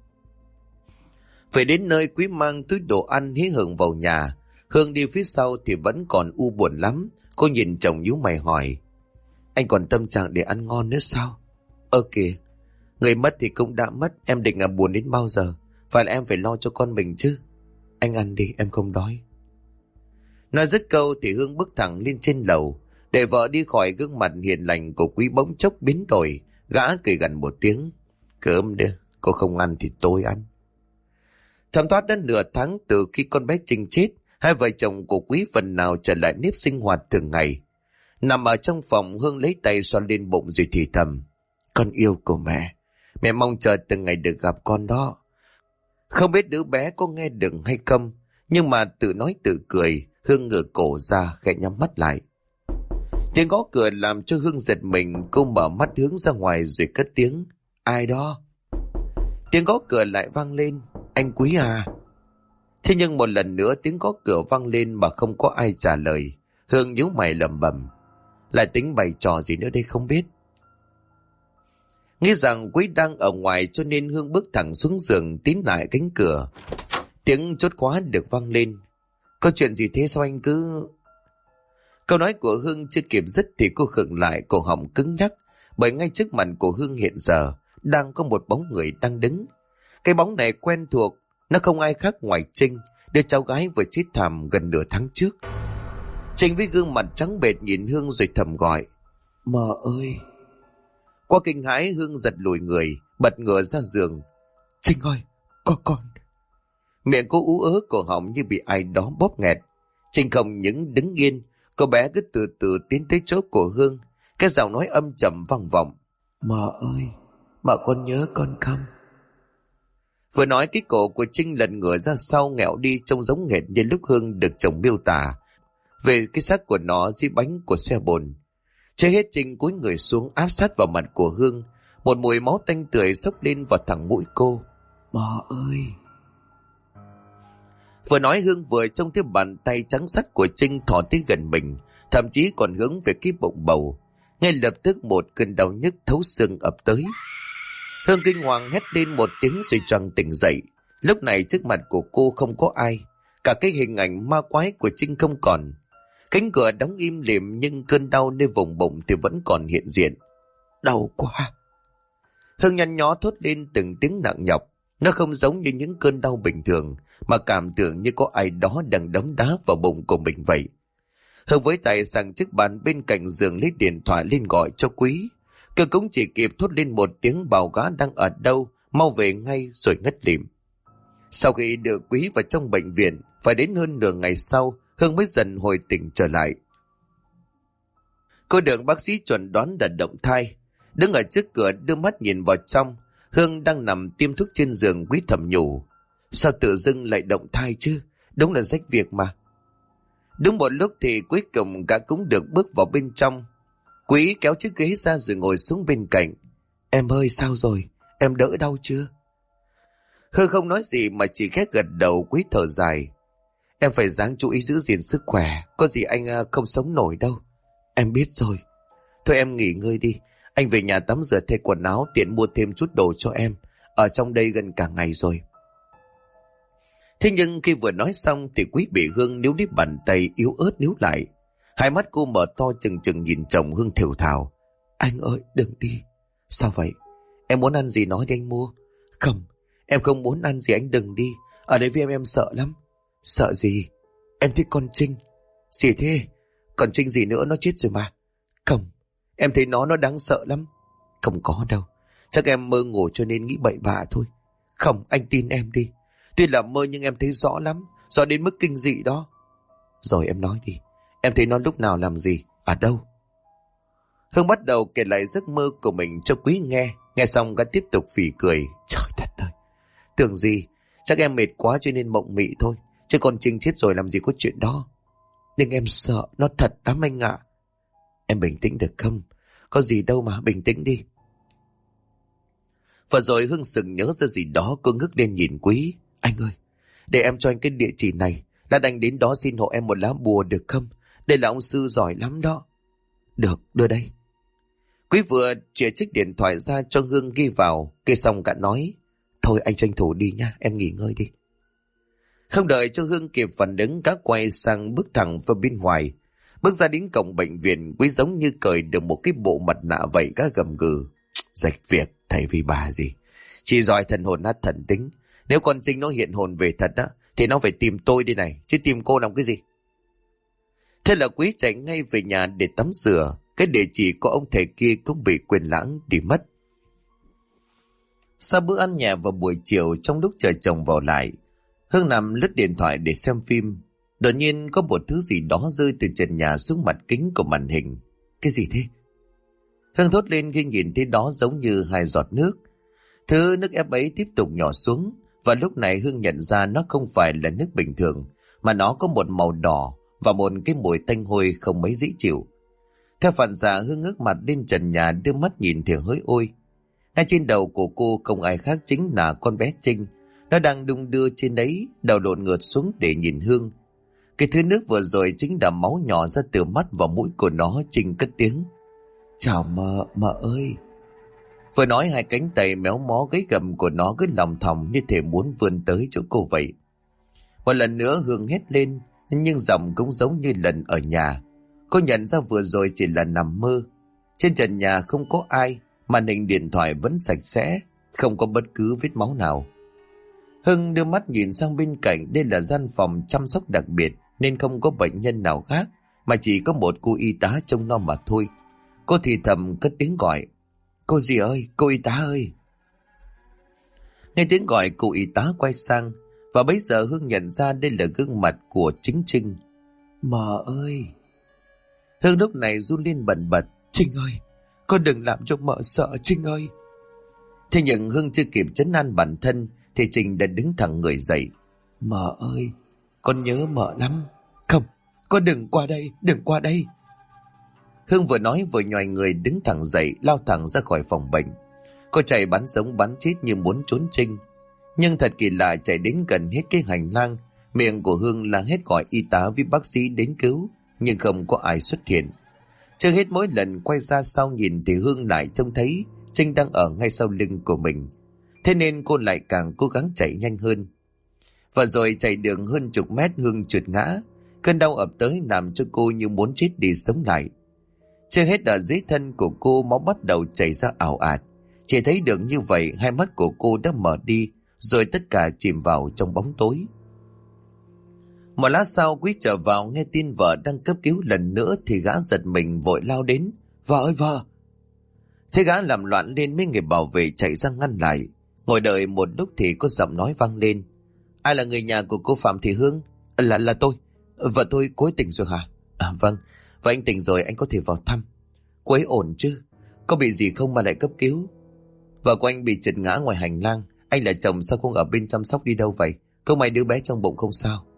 Về đến nơi, Quý mang túi đồ ăn hí hửng vào nhà. Hương đi phía sau thì vẫn còn u buồn lắm. Cô nhìn chồng nhíu mày hỏi: Anh còn tâm trạng để ăn ngon nữa sao? Kìa, người mất thì cũng đã mất, em định buồn đến bao giờ? Phải là em phải lo cho con mình chứ. Anh ăn đi, em không đói. Nói dứt câu thì Hương bước thẳng lên trên lầu. Để vợ đi khỏi, gương mặt hiền lành của Quý bỗng chốc biến đổi. Gã cười gằn một tiếng: Cơm đi, cô không ăn thì tôi ăn. Thấm thoát đến nửa tháng từ khi con bé Trinh chết, hai vợ chồng của Quý phần nào trở lại nếp sinh hoạt thường ngày. Nằm ở trong phòng, Hương lấy tay xoa lên bụng rồi thì thầm: Con yêu của mẹ. Mẹ mong chờ từng ngày được gặp con đó. Không biết đứa bé có nghe được hay không, nhưng mà tự nói tự cười, Hương ngửa cổ ra khẽ nhắm mắt lại. Tiếng gõ cửa làm cho Hương giật mình. Cô mở mắt hướng ra ngoài rồi cất tiếng: Ai đó? Tiếng gõ cửa lại vang lên: Anh Quý à? Thế nhưng một lần nữa tiếng gõ cửa vang lên mà không có ai trả lời. Hương nhíu mày lẩm bẩm: Lại tính bày trò gì nữa đây không biết. Nghĩ rằng Quý đang ở ngoài cho nên Hương bước thẳng xuống giường tín lại cánh cửa. Tiếng chốt khóa được vang lên. Có chuyện gì thế, sao anh cứ... Câu nói của Hương chưa kịp dứt thì cô khựng lại, cổ họng cứng nhắc, bởi ngay trước mặt của Hương hiện giờ đang có một bóng người đang đứng. Cái bóng này quen thuộc, nó không ai khác ngoài Trinh, đứa cháu gái vừa chết thảm gần nửa tháng trước. Trinh với gương mặt trắng bệch nhìn Hương rồi thầm gọi: Mợ ơi. Qua kinh hãi, Hương giật lùi người, bật ngửa ra giường: Trinh ơi, có con. Miệng cô ú ớ, cổ họng như bị ai đó bóp nghẹt. Trinh không những đứng yên, cô bé cứ từ từ tiến tới chỗ của Hương. Cái giọng nói âm trầm vang vọng: Mợ ơi, mợ con nhớ con không? Vừa nói cái cổ của Trinh lần ngửa ra sau nghẹo đi, trông giống hệt như lúc Hương được chồng miêu tả về cái xác của nó dưới bánh của xe bồn. Chưa hết, Trinh cúi người xuống áp sát vào mặt của Hương. Một mùi máu tanh tưởi xốc lên vào thẳng mũi cô. Mợ ơi. Vừa nói, Hương vừa trông thấy bàn tay trắng sắt của Trinh thò tới gần mình, thậm chí còn hướng về cái bụng bầu. Ngay lập tức một cơn đau nhức thấu xương ập tới. Hương kinh hoàng hét lên một tiếng rồi choàng tỉnh dậy. Lúc này trước mặt của cô không có ai, cả cái hình ảnh ma quái của Trinh không còn. Cánh cửa đóng im lìm nhưng cơn đau nơi vùng bụng thì vẫn còn hiện diện. Đau quá. Hương nhăn nhó thốt lên từng tiếng nặng nhọc. Nó không giống như những cơn đau bình thường, mà cảm tưởng như có ai đó đang đấm đá vào bụng của mình vậy. Hương với tay sang chiếc bàn bên cạnh giường lấy điện thoại lên gọi cho Quý. Cô cũng chỉ kịp thốt lên một tiếng bảo gã đang ở đâu, mau về ngay rồi ngất lịm. Sau khi đưa Quý vào trong bệnh viện, phải đến hơn nửa ngày sau, Hương mới dần hồi tỉnh trở lại. Cô được bác sĩ chuẩn đoán là động thai. Đứng ở trước cửa đưa mắt nhìn vào trong, Hương đang nằm tiêm thuốc trên giường. Quý thầm nhủ, sao tự dưng lại động thai chứ, đúng là rách việc mà. Đúng một lúc thì cuối cùng gã cũng được bước vào bên trong. Quý kéo chiếc ghế ra rồi ngồi xuống bên cạnh. Em ơi, sao rồi, em đỡ đau chưa? Hương không nói gì mà chỉ khẽ gật đầu. Quý thở dài. Em phải ráng chú ý giữ gìn sức khỏe, có gì anh không sống nổi đâu. Em biết rồi. Thôi em nghỉ ngơi đi, anh về nhà tắm rửa thay quần áo, tiện mua thêm chút đồ cho em. Ở trong đây gần cả ngày rồi. Thế nhưng khi vừa nói xong thì Quý bị Hương níu lấy bàn tay yếu ớt níu lại. Hai mắt cô mở to trừng trừng nhìn chồng. Hương thều thào. Anh ơi, đừng đi. Sao vậy? Em muốn ăn gì nói đi anh mua. Không, em không muốn ăn gì, anh đừng đi. Ở đây với em sợ lắm. Sợ gì? Em thích con Trinh. Gì thế? Còn Trinh gì nữa, nó chết rồi mà. Không, em thấy nó đáng sợ lắm. Không có đâu, chắc em mơ ngủ cho nên nghĩ bậy bạ thôi. Không, anh tin em đi. Tuy là mơ nhưng em thấy rõ lắm, rõ đến mức kinh dị đó. Rồi em nói đi, em thấy nó lúc nào làm gì, ở đâu? Hương bắt đầu kể lại giấc mơ của mình cho Quý nghe. Nghe xong gã tiếp tục phì cười. Trời đất ơi, tưởng gì, chắc em mệt quá cho nên mộng mị thôi, chứ con Trinh chết rồi làm gì có chuyện đó. Nhưng em sợ, nó thật lắm anh ạ. Em bình tĩnh được không? Có gì đâu mà, bình tĩnh đi. Và rồi Hương sực nhớ ra gì đó. Cô ngước lên nhìn Quý. Anh ơi, để em cho anh cái địa chỉ này, lát anh đến đó xin hộ em một lá bùa được không? Đây là ông sư giỏi lắm đó. Được, đưa đây. Quý vừa chìa chiếc điện thoại ra cho Hương ghi vào. Kê xong cả nói, thôi anh tranh thủ đi nha, em nghỉ ngơi đi. Không đợi cho Hương kịp phản ứng, cá quay sang bước thẳng vào bên ngoài. Bước ra đến cổng bệnh viện, Quý giống như cởi được một cái bộ mặt nạ vậy. Cá gầm gừ. Rạch việc, thầy vì bà gì. Chỉ giỏi thần hồn nát thần tính. Nếu con Trinh nó hiện hồn về thật á, thì nó phải tìm tôi đây này, chứ tìm cô làm cái gì. Thế là Quý chạy ngay về nhà để tắm rửa. Cái địa chỉ của ông thầy kia cũng bị quên lãng đi mất. Sau bữa ăn nhẹ vào buổi chiều, trong lúc chờ chồng vào lại, Hương nằm lướt điện thoại để xem phim. Đột nhiên có một thứ gì đó rơi từ trần nhà xuống mặt kính của màn hình. Cái gì thế? Hương thốt lên khi nhìn thấy đó giống như hai giọt nước. Thứ nước ép ấy tiếp tục nhỏ xuống. Và lúc này Hương nhận ra nó không phải là nước bình thường, mà nó có một màu đỏ và một cái mùi tanh hôi không mấy dễ chịu. Theo phản xạ, Hương ngước mặt lên trần nhà, đưa mắt nhìn thì hỡi ôi. Ngay trên đầu của cô không ai khác chính là con bé Trinh. Nó đang đung đưa trên đấy, đầu lộn ngược xuống để nhìn Hương. Cái thứ nước vừa rồi chính là máu nhỏ ra từ mắt và mũi của nó. Trinh cất tiếng. Chào mợ ơi. Vừa nói, hai cánh tay méo mó gáy gầm của nó cứ lòng thòng như thể muốn vươn tới chỗ cô vậy. Một lần nữa Hương hét lên, nhưng giọng cũng giống như lần ở nhà. Cô nhận ra vừa rồi chỉ là nằm mơ. Trên trần nhà không có ai, màn hình điện thoại vẫn sạch sẽ, không có bất cứ vết máu nào. Hưng đưa mắt nhìn sang bên cạnh. Đây là gian phòng chăm sóc đặc biệt nên không có bệnh nhân nào khác, mà chỉ có một cô y tá trông nom mà thôi. Cô thì thầm cất tiếng gọi. Cô gì ơi, cô y tá ơi. Nghe tiếng gọi, cô y tá quay sang, và bấy giờ Hương nhận ra đây là gương mặt của chính Trinh. Mợ ơi. Hương lúc này run lên bần bật. Trinh ơi, con đừng làm cho mợ sợ, Trinh ơi. Thế nhưng Hương chưa kịp trấn an bản thân thì Trinh đã đứng thẳng người dậy. Mợ ơi, con nhớ mợ lắm. Không, con đừng qua đây, đừng qua đây. Hương vừa nói vừa nhoài người đứng thẳng dậy, lao thẳng ra khỏi phòng bệnh. Cô chạy bắn sống bắn chết như muốn trốn Trinh. Nhưng thật kỳ lạ, chạy đến gần hết cái hành lang, miệng của Hương la hét gọi y tá với bác sĩ đến cứu, nhưng không có ai xuất hiện. Chưa hết, mỗi lần quay ra sau nhìn thì Hương lại trông thấy Trinh đang ở ngay sau lưng của mình. Thế nên cô lại càng cố gắng chạy nhanh hơn. Và rồi chạy đường hơn chục mét, Hương trượt ngã. Cơn đau ập tới làm cho cô như muốn chết đi sống lại. Chưa hết ở dưới thân của cô máu bắt đầu chảy ra ảo ạt. Chỉ thấy được như vậy hai mắt của cô đã mở đi, rồi tất cả chìm vào trong bóng tối. Một lát sau Quý trở vào nghe tin vợ đang cấp cứu lần nữa thì gã giật mình vội lao đến. Vợ ơi vợ! Thế gã làm loạn lên, mấy người bảo vệ chạy ra ngăn lại. Ngồi đợi một lúc thì có giọng nói vang lên. Ai là người nhà của cô Phạm Thị Hương? Là tôi. Vợ tôi cô ấy tỉnh rồi hả? Vâng. Và anh tỉnh rồi, anh có thể vào thăm. Cô ấy ổn chứ? Có bị gì không mà lại cấp cứu? Vợ của anh bị trượt ngã ngoài hành lang. Anh là chồng sao không ở bên chăm sóc đi đâu vậy? Không may đứa bé trong bụng không sao.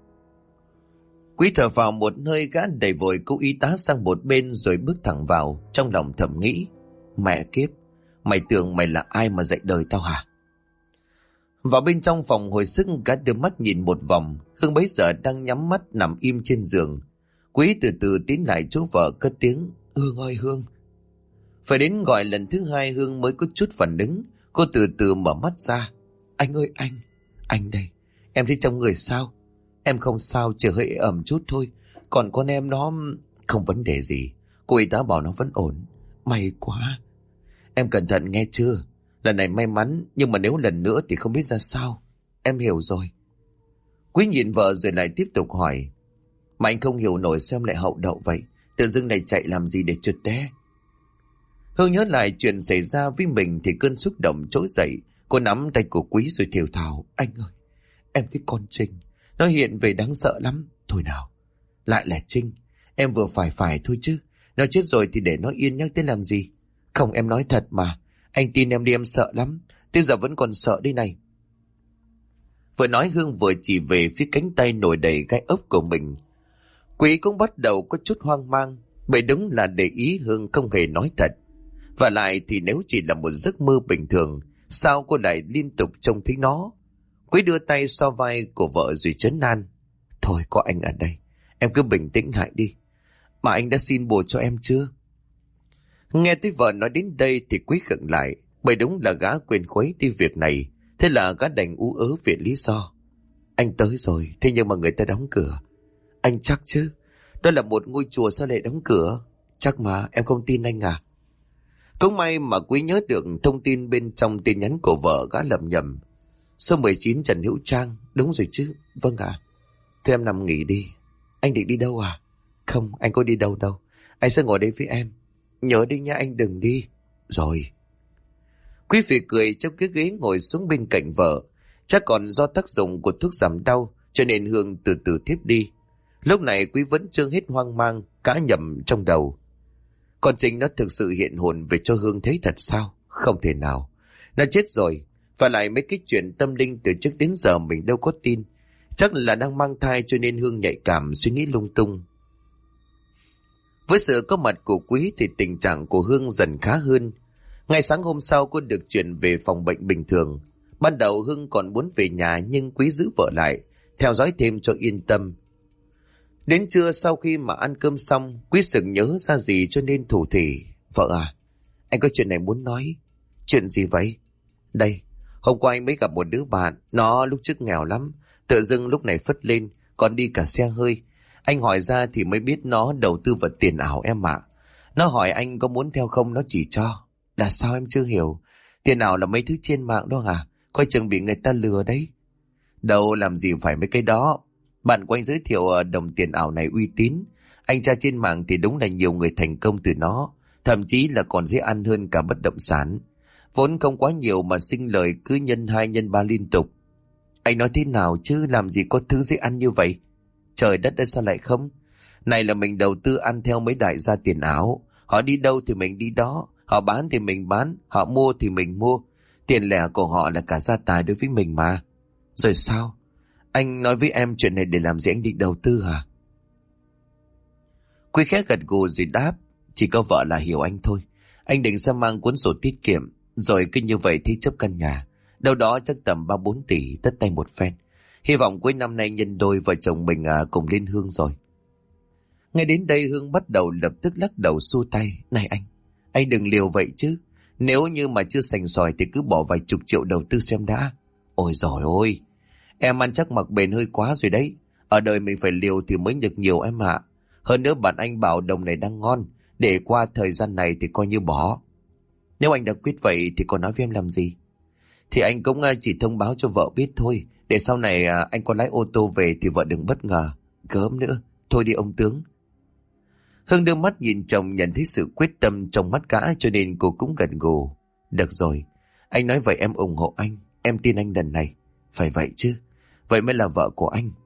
Quý thở vào một nơi, gã đẩy vội cô y tá sang một bên rồi bước thẳng vào. Trong lòng thầm nghĩ, mẹ kiếp, mày tưởng mày là ai mà dạy đời tao hả? Vào bên trong phòng hồi sức, gã đưa mắt nhìn một vòng. Hương bấy giờ đang nhắm mắt nằm im trên giường. Quý từ từ tiến lại chỗ vợ cất tiếng. Hương ơi Hương! Phải đến gọi lần thứ hai Hương mới có chút phản ứng. Cô từ từ mở mắt ra. Anh ơi anh đây. Em thấy trong người sao? Em không sao, chỉ hơi ẩm chút thôi. Còn con em nó không vấn đề gì. Cô y tá bảo nó vẫn ổn. May quá. Em cẩn thận nghe chưa? Lần này may mắn, nhưng mà nếu lần nữa thì không biết ra sao. Em hiểu rồi. Quý nhìn vợ rồi lại tiếp tục hỏi. Mà anh không hiểu nổi xem lại hậu đậu vậy. Tự dưng này chạy làm gì để trượt té? Hương nhớ lại chuyện xảy ra với mình thì cơn xúc động trỗi dậy. Cô nắm tay của Quý rồi thều thào. Anh ơi, em thấy con Trinh nó hiện về đáng sợ lắm. Thôi nào, lại là Trinh. Em vừa phải thôi chứ. Nó chết rồi thì để nó yên nhắc tới làm gì. Không, em nói thật mà. Anh tin em đi, em sợ lắm. Tới giờ vẫn còn sợ đây này. Vừa nói Hương vừa chỉ về phía cánh tay nổi đầy gai ốc của mình. Quý cũng bắt đầu có chút hoang mang. Bởi đúng là để ý Hương không hề nói thật. Và lại thì nếu chỉ là một giấc mơ bình thường, sao cô lại liên tục trông thấy nó? Quý đưa tay xoa vai của vợ rồi trấn an. Thôi có anh ở đây, em cứ bình tĩnh lại đi. Mà anh đã xin bùa cho em chưa? Nghe thấy vợ nói đến đây thì Quý khựng lại. Bởi đúng là gã quên khuấy đi việc này. Thế là gã đành ú ớ viện lý do. Anh tới rồi, thế nhưng mà người ta đóng cửa. Anh chắc chứ? Đó là một ngôi chùa sao lại đóng cửa? Chắc mà, em không tin anh à? Cũng may mà Quý nhớ được thông tin bên trong tin nhắn của vợ, gã lầm nhầm. Số 19 Trần Hữu Trang, đúng rồi chứ? Vâng ạ. Thế em nằm nghỉ đi. Anh định đi đâu à? Không, anh có đi đâu đâu. Anh sẽ ngồi đây với em. Nhớ đi nha, anh đừng đi. Rồi. Quý vị cười trong cái ghế ngồi xuống bên cạnh vợ. Chắc còn do tác dụng của thuốc giảm đau cho nên Hương từ từ thiếp đi. Lúc này Quý vẫn chưa hết hoang mang, cả nhầm trong đầu. Con Trinh nó thực sự hiện hồn về cho Hương thấy thật sao? Không thể nào. Nó chết rồi. Và lại mấy cái chuyện tâm linh từ trước đến giờ mình đâu có tin. Chắc là đang mang thai cho nên Hương nhạy cảm, suy nghĩ lung tung. Với sự có mặt của Quý thì tình trạng của Hương dần khá hơn. Ngày sáng hôm sau cô được chuyển về phòng bệnh bình thường. Ban đầu Hương còn muốn về nhà nhưng Quý giữ vợ lại, theo dõi thêm cho yên tâm. Đến trưa sau khi mà ăn cơm xong, Quý sực nhớ ra gì cho nên thủ thỉ. Vợ à, anh có chuyện này muốn nói. Chuyện gì vậy? Đây, hôm qua anh mới gặp một đứa bạn, nó lúc trước nghèo lắm, tự dưng lúc này phất lên, còn đi cả xe hơi. Anh hỏi ra thì mới biết nó đầu tư vào tiền ảo em ạ. Nó hỏi anh có muốn theo không, nó chỉ cho. Là sao em chưa hiểu? Tiền ảo là mấy thứ trên mạng đó à? Coi chừng bị người ta lừa đấy. Đâu làm gì phải mấy cái đó. Bạn của anh giới thiệu đồng tiền ảo này uy tín. Anh tra trên mạng thì đúng là nhiều người thành công từ nó. Thậm chí là còn dễ ăn hơn cả bất động sản. Vốn không quá nhiều mà sinh lời cứ nhân 2 nhân 3 liên tục. Anh nói thế nào chứ, làm gì có thứ dễ ăn như vậy? Trời đất ơi, sao lại không? Này là mình đầu tư ăn theo mấy đại gia tiền ảo. Họ đi đâu thì mình đi đó. Họ bán thì mình bán. Họ mua thì mình mua. Tiền lẻ của họ là cả gia tài đối với mình mà. Rồi sao? Anh nói với em chuyện này để làm gì, anh định đầu tư hả? Quý khẽ gật gù rồi đáp. Chỉ có vợ là hiểu anh thôi. Anh định sẽ mang cuốn sổ tiết kiệm. Rồi cứ như vậy thì chấp căn nhà. Đâu đó chắc tầm 3-4 tỷ tất tay một phen. Hy vọng cuối năm nay nhân đôi vợ chồng mình cùng lên Hương rồi. Ngay đến đây Hương bắt đầu lập tức lắc đầu xua tay. Này anh đừng liều vậy chứ. Nếu như mà chưa sành sỏi thì cứ bỏ vài chục triệu đầu tư xem đã. Ôi giời ơi, em ăn chắc mặc bền hơi quá rồi đấy. Ở đời mình phải liều thì mới được nhiều em ạ. Hơn nữa bạn anh bảo đồng này đang ngon, để qua thời gian này thì coi như bỏ. Nếu anh đã quyết vậy thì còn nói với em làm gì? Thì anh cũng chỉ thông báo cho vợ biết thôi, để sau này anh có lái ô tô về thì vợ đừng bất ngờ. Gớm nữa, thôi đi ông tướng. Hương đưa mắt nhìn chồng, nhận thấy sự quyết tâm trong mắt gã cho nên cô cũng gật gù. Được rồi, anh nói vậy em ủng hộ anh, em tin anh lần này. Phải vậy chứ, vậy mới là vợ của anh.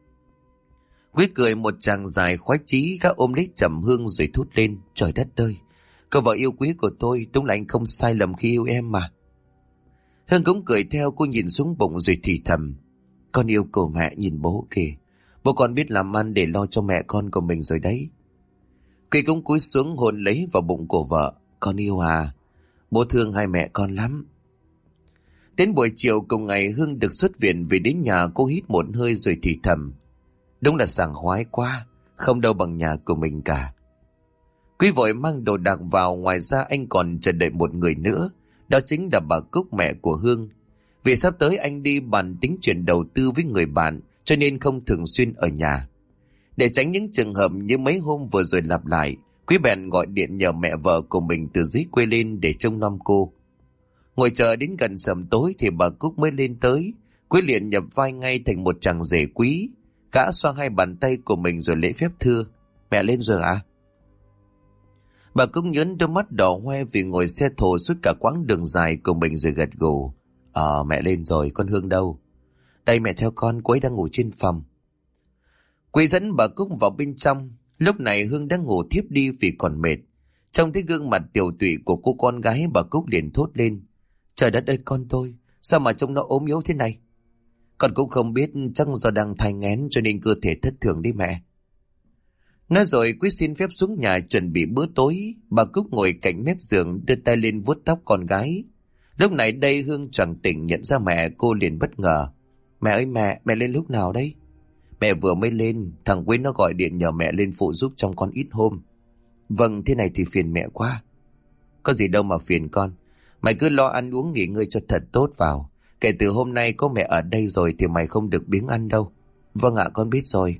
Quý cười một tràng dài khoái chí, gã ôm lấy Trầm Hương rồi thốt lên. Trời đất ơi, cô vợ yêu quý của tôi, đúng là anh không sai lầm khi yêu em mà. Hương cũng cười theo, cô nhìn xuống bụng rồi thì thầm. Con yêu cô mẹ, nhìn bố kìa. Bố con biết làm ăn để lo cho mẹ con của mình rồi đấy. Quý cũng cúi xuống hôn lấy vào bụng của vợ. Con yêu à, bố thương hai mẹ con lắm. Đến buổi chiều cùng ngày, Hương được xuất viện. Về đến nhà cô hít một hơi rồi thì thầm. Đúng là sảng khoái quá, không đâu bằng nhà của mình cả. Quý vội mang đồ đạc vào, ngoài ra anh còn chờ đợi một người nữa. Đó chính là bà Cúc, mẹ của Hương. Vì sắp tới anh đi bàn tính chuyện đầu tư với người bạn, cho nên không thường xuyên ở nhà. Để tránh những trường hợp như mấy hôm vừa rồi lặp lại, Quý bèn gọi điện nhờ mẹ vợ của mình từ dưới quê lên để trông nom cô. Ngồi chờ đến gần sầm tối thì bà Cúc mới lên tới. Quý liền nhập vai ngay thành một chàng rể quý. Gã xoa hai bàn tay của mình rồi lễ phép thưa. Mẹ lên giường à? Bà Cúc nhớn đôi mắt đỏ hoe vì ngồi xe thồ suốt cả quãng đường dài của mình rồi gật gù. Mẹ lên rồi, con Hương đâu? Đây mẹ theo con, cô ấy đang ngủ trên phòng. Quý dẫn bà Cúc vào bên trong. Lúc này Hương đang ngủ thiếp đi vì còn mệt. Trông thấy gương mặt tiều tụy của cô con gái, bà Cúc liền thốt lên. Trời đất ơi con tôi, sao mà trông nó ốm yếu thế này? Con cũng không biết, chắc do đang thai nghén cho nên cơ thể thất thường đi mẹ. Nói rồi Quý xin phép xuống nhà chuẩn bị bữa tối. Bà Cúc ngồi cạnh mép giường đưa tay lên vuốt tóc con gái. Lúc này đây Hương choàng tỉnh nhận ra mẹ, cô liền bất ngờ. Mẹ ơi mẹ lên lúc nào đấy? Mẹ vừa mới lên, thằng Quý nó gọi điện nhờ mẹ lên phụ giúp trong con ít hôm. Vâng, thế này thì phiền mẹ quá. Có gì đâu mà phiền con. Mày cứ lo ăn uống nghỉ ngơi cho thật tốt vào. Kể từ hôm nay có mẹ ở đây rồi thì mày không được biếng ăn đâu. Vâng ạ, con biết rồi.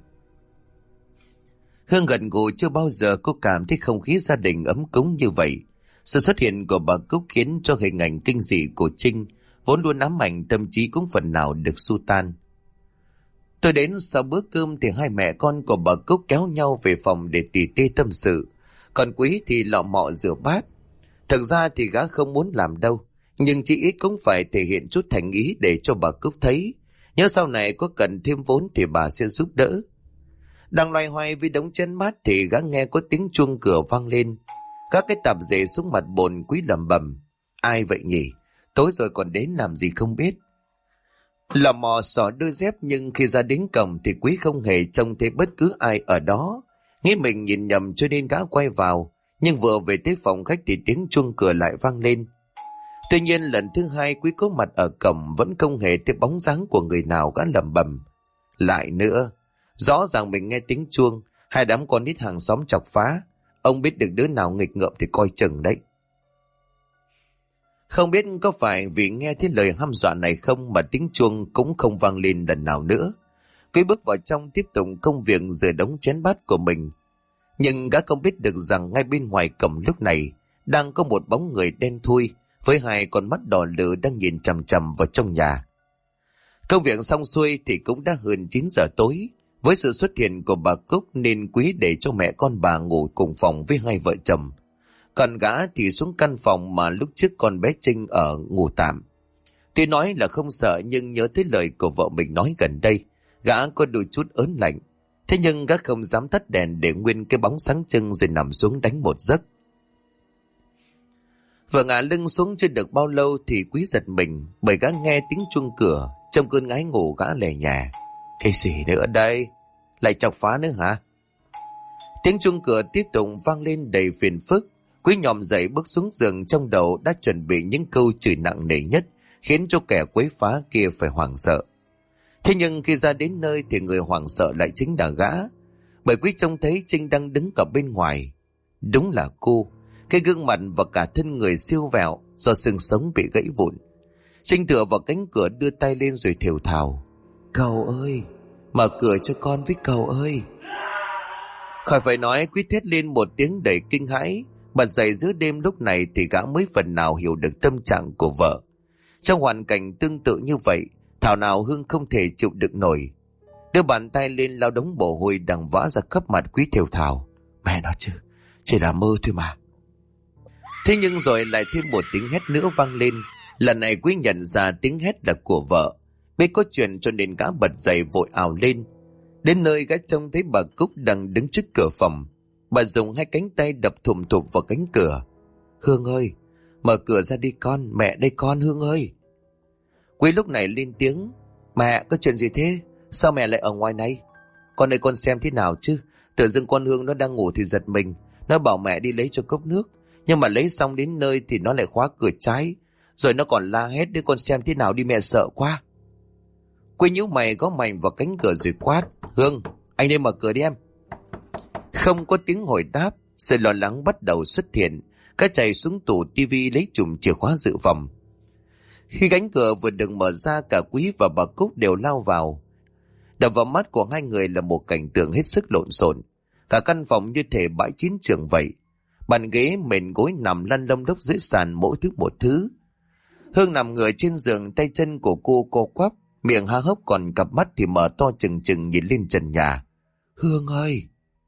Hương gật gù, chưa bao giờ cô cảm thấy không khí gia đình ấm cúng như vậy. Sự xuất hiện của bà Cúc khiến cho hình ảnh kinh dị của Trinh, vốn luôn ám ảnh tâm trí, cũng phần nào được xua tan. Tôi đến sau bữa cơm thì hai mẹ con của bà Cúc kéo nhau về phòng để tỉ tê tâm sự. Còn Quý thì lọ mọ rửa bát. Thực ra thì gã không muốn làm đâu, nhưng chỉ ít cũng phải thể hiện chút thành ý để cho bà Cúc thấy. Nhớ sau này có cần thêm vốn thì bà sẽ giúp đỡ. Đang loay hoay với đống chén bát thì gã nghe có tiếng chuông cửa vang lên. Các cái tạp dề xuống mặt bồn. Quý lẩm bẩm. Ai vậy nhỉ? Tối rồi còn đến làm gì không biết. Lò mò xỏ đôi dép, nhưng khi ra đến cổng thì Quý không hề trông thấy bất cứ ai ở đó. Nghĩ mình nhìn nhầm cho nên gã quay vào. Nhưng vừa về tới phòng khách thì tiếng chuông cửa lại vang lên. Tuy nhiên lần thứ hai Quý có mặt ở cổng vẫn không hề thấy bóng dáng của người nào. Gã lẩm bẩm. Lại nữa, rõ ràng mình nghe tiếng chuông, hai đám con nít hàng xóm chọc phá. Ông biết được đứa nào nghịch ngợm thì coi chừng đấy. Không biết có phải vì nghe thấy lời hăm dọa này không mà tiếng chuông cũng không vang lên lần nào nữa. Quý bước vào trong tiếp tục công việc rửa đống chén bát của mình. Nhưng gã không biết được rằng ngay bên ngoài cổng lúc này đang có một bóng người đen thui với hai con mắt đỏ lửa đang nhìn chằm chằm vào trong nhà. Công việc xong xuôi thì cũng đã hơn 9 giờ tối. Với sự xuất hiện của bà Cúc nên Quý để cho mẹ con bà ngủ cùng phòng với hai vợ chồng. Còn gã thì xuống căn phòng mà lúc trước con bé Trinh ở ngủ tạm. Tuy nói là không sợ nhưng nhớ tới lời của vợ mình nói gần đây, gã có đôi chút ớn lạnh. Thế nhưng gã không dám tắt đèn để nguyên cái bóng sáng trưng rồi nằm xuống đánh một giấc. Vừa ngả lưng xuống chưa được bao lâu thì Quý giật mình bởi gã nghe tiếng chuông cửa. Trong cơn ngái ngủ gã lè nhẹ. Cái gì nữa đây? Lại chọc phá nữa hả? Tiếng chuông cửa tiếp tục vang lên đầy phiền phức. Quý nhòm dậy bước xuống giường, trong đầu đã chuẩn bị những câu chửi nặng nề nhất khiến cho kẻ quấy phá kia phải hoảng sợ. Thế nhưng khi ra đến nơi thì người hoảng sợ lại chính là gã. Bởi Quý trông thấy Trinh đang đứng ở bên ngoài. Đúng là cô. Cái gương mặt và cả thân người siêu vẹo do xương sống bị gãy vụn. Trinh tựa vào cánh cửa đưa tay lên rồi thều thào. Cậu ơi, Mở cửa cho con với cậu ơi. Khỏi phải nói, Quý thét lên một tiếng đầy kinh hãi. Bật dậy giữa đêm lúc này thì gã mới phần nào hiểu được tâm trạng của vợ. Trong hoàn cảnh tương tự như vậy, thảo nào Hương không thể chịu đựng nổi. Đưa bàn tay lên lau đống mồ hôi đang vã ra khắp mặt Quý thều thào. Mẹ nói chứ, chỉ là mơ thôi mà. Thế nhưng rồi lại thêm một tiếng hét nữa vang lên. Lần này Quý nhận ra tiếng hét là của vợ. Biết có chuyện cho nên gã bật dậy vội ào lên. Đến nơi gã trông thấy bà Cúc đang đứng trước cửa phòng. Bà dùng hai cánh tay đập thùm thụp vào cánh cửa. Hương ơi, mở cửa ra đi con, mẹ đây con, Hương ơi. Quý lúc này lên tiếng. Mẹ, có chuyện gì thế? Sao mẹ lại ở ngoài này? Con ơi, con xem thế nào chứ? Tự dưng con Hương nó đang ngủ thì giật mình. Nó bảo mẹ đi lấy cho cốc nước. Nhưng mà lấy xong đến nơi thì nó lại khóa cửa trái. Rồi nó còn la hét, để con xem thế nào đi, mẹ sợ quá. Quý nhíu mày gõ mạnh vào cánh cửa rồi quát. Hương, anh đi mở cửa đi em. Không có tiếng hồi đáp. Sự lo lắng bắt đầu xuất hiện. Cá chạy xuống tủ tivi lấy chùm chìa khóa dự phòng. Khi cánh cửa vừa được mở ra, cả Quý và bà Cúc đều lao vào. Đập vào mắt của hai người là một cảnh tượng hết sức lộn xộn. Cả căn phòng như thể bãi chiến trường vậy. Bàn ghế, mền gối nằm lăn lông đốc dưới sàn, mỗi thứ một thứ. Hương nằm ngửa trên giường, tay chân của cô co quắp, miệng há hốc, còn cặp mắt thì mở to trừng trừng nhìn lên trần nhà. Hương ơi!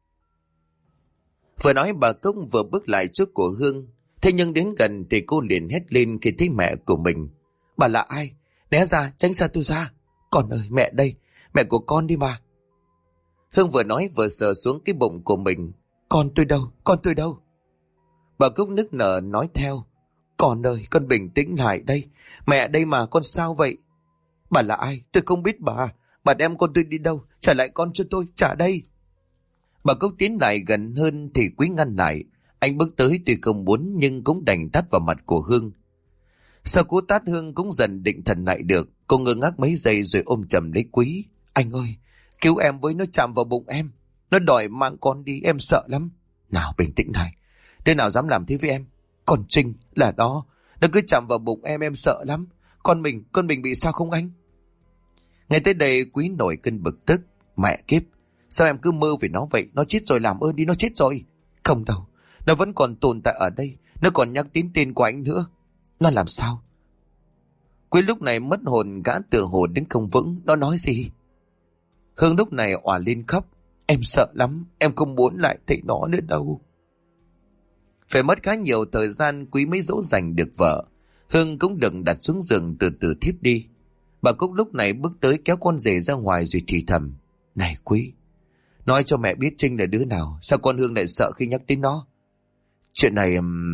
Vừa nói bà Cúc vừa bước lại trước của Hương. Thế nhưng đến gần thì cô liền hét lên khi thấy mẹ của mình. Bà là ai? Né ra, tránh xa tôi ra. Con ơi, mẹ đây, mẹ của con đi mà. Hương vừa nói vừa sờ xuống cái bụng của mình. Con tôi đâu, con tôi đâu? Bà Cúc nức nở nói theo. Con ơi, con bình tĩnh lại đây. Mẹ đây mà, con sao vậy? Bà là ai? Tôi không biết bà. Bà đem con tôi đi đâu? Trả lại con cho tôi, trả đây. Bà Cúc tiến lại gần hơn thì Quý ngăn lại. Anh bước tới tuy không muốn nhưng cũng đành tát vào mặt của Hương. Sau cú tát, Hương cũng dần định thần lại được. Cô ngơ ngác mấy giây rồi ôm chầm lấy Quý. Anh ơi, cứu em với, nó chạm vào bụng em. Nó đòi mang con đi, em sợ lắm. Nào bình tĩnh này. Đứa nào dám làm thế với em? Còn Trinh là đó. Nó cứ chạm vào bụng em sợ lắm. Con mình bị sao không anh? Ngay tới đây Quý nổi cơn bực tức. Mẹ kiếp, sao em cứ mơ về nó vậy? Nó chết rồi, làm ơn đi, nó chết rồi. Không đâu, nó vẫn còn tồn tại ở đây. Nó còn nhắc đến tên của anh nữa. Nó làm sao? Quý lúc này mất hồn, gã tựa hồ đứng không vững. Nó nói gì? Hương lúc này òa lên khóc. Em sợ lắm, em không muốn lại thấy nó nữa đâu. Phải mất khá nhiều thời gian Quý mới dỗ dành được vợ. Hương cũng được đặt xuống giường từ từ thiếp đi. Bà Cúc lúc này bước tới kéo con rể ra ngoài rồi thì thầm. Này Quý, nói cho mẹ biết Trinh là đứa nào. Sao con Hương lại sợ khi nhắc đến nó? Chuyện này...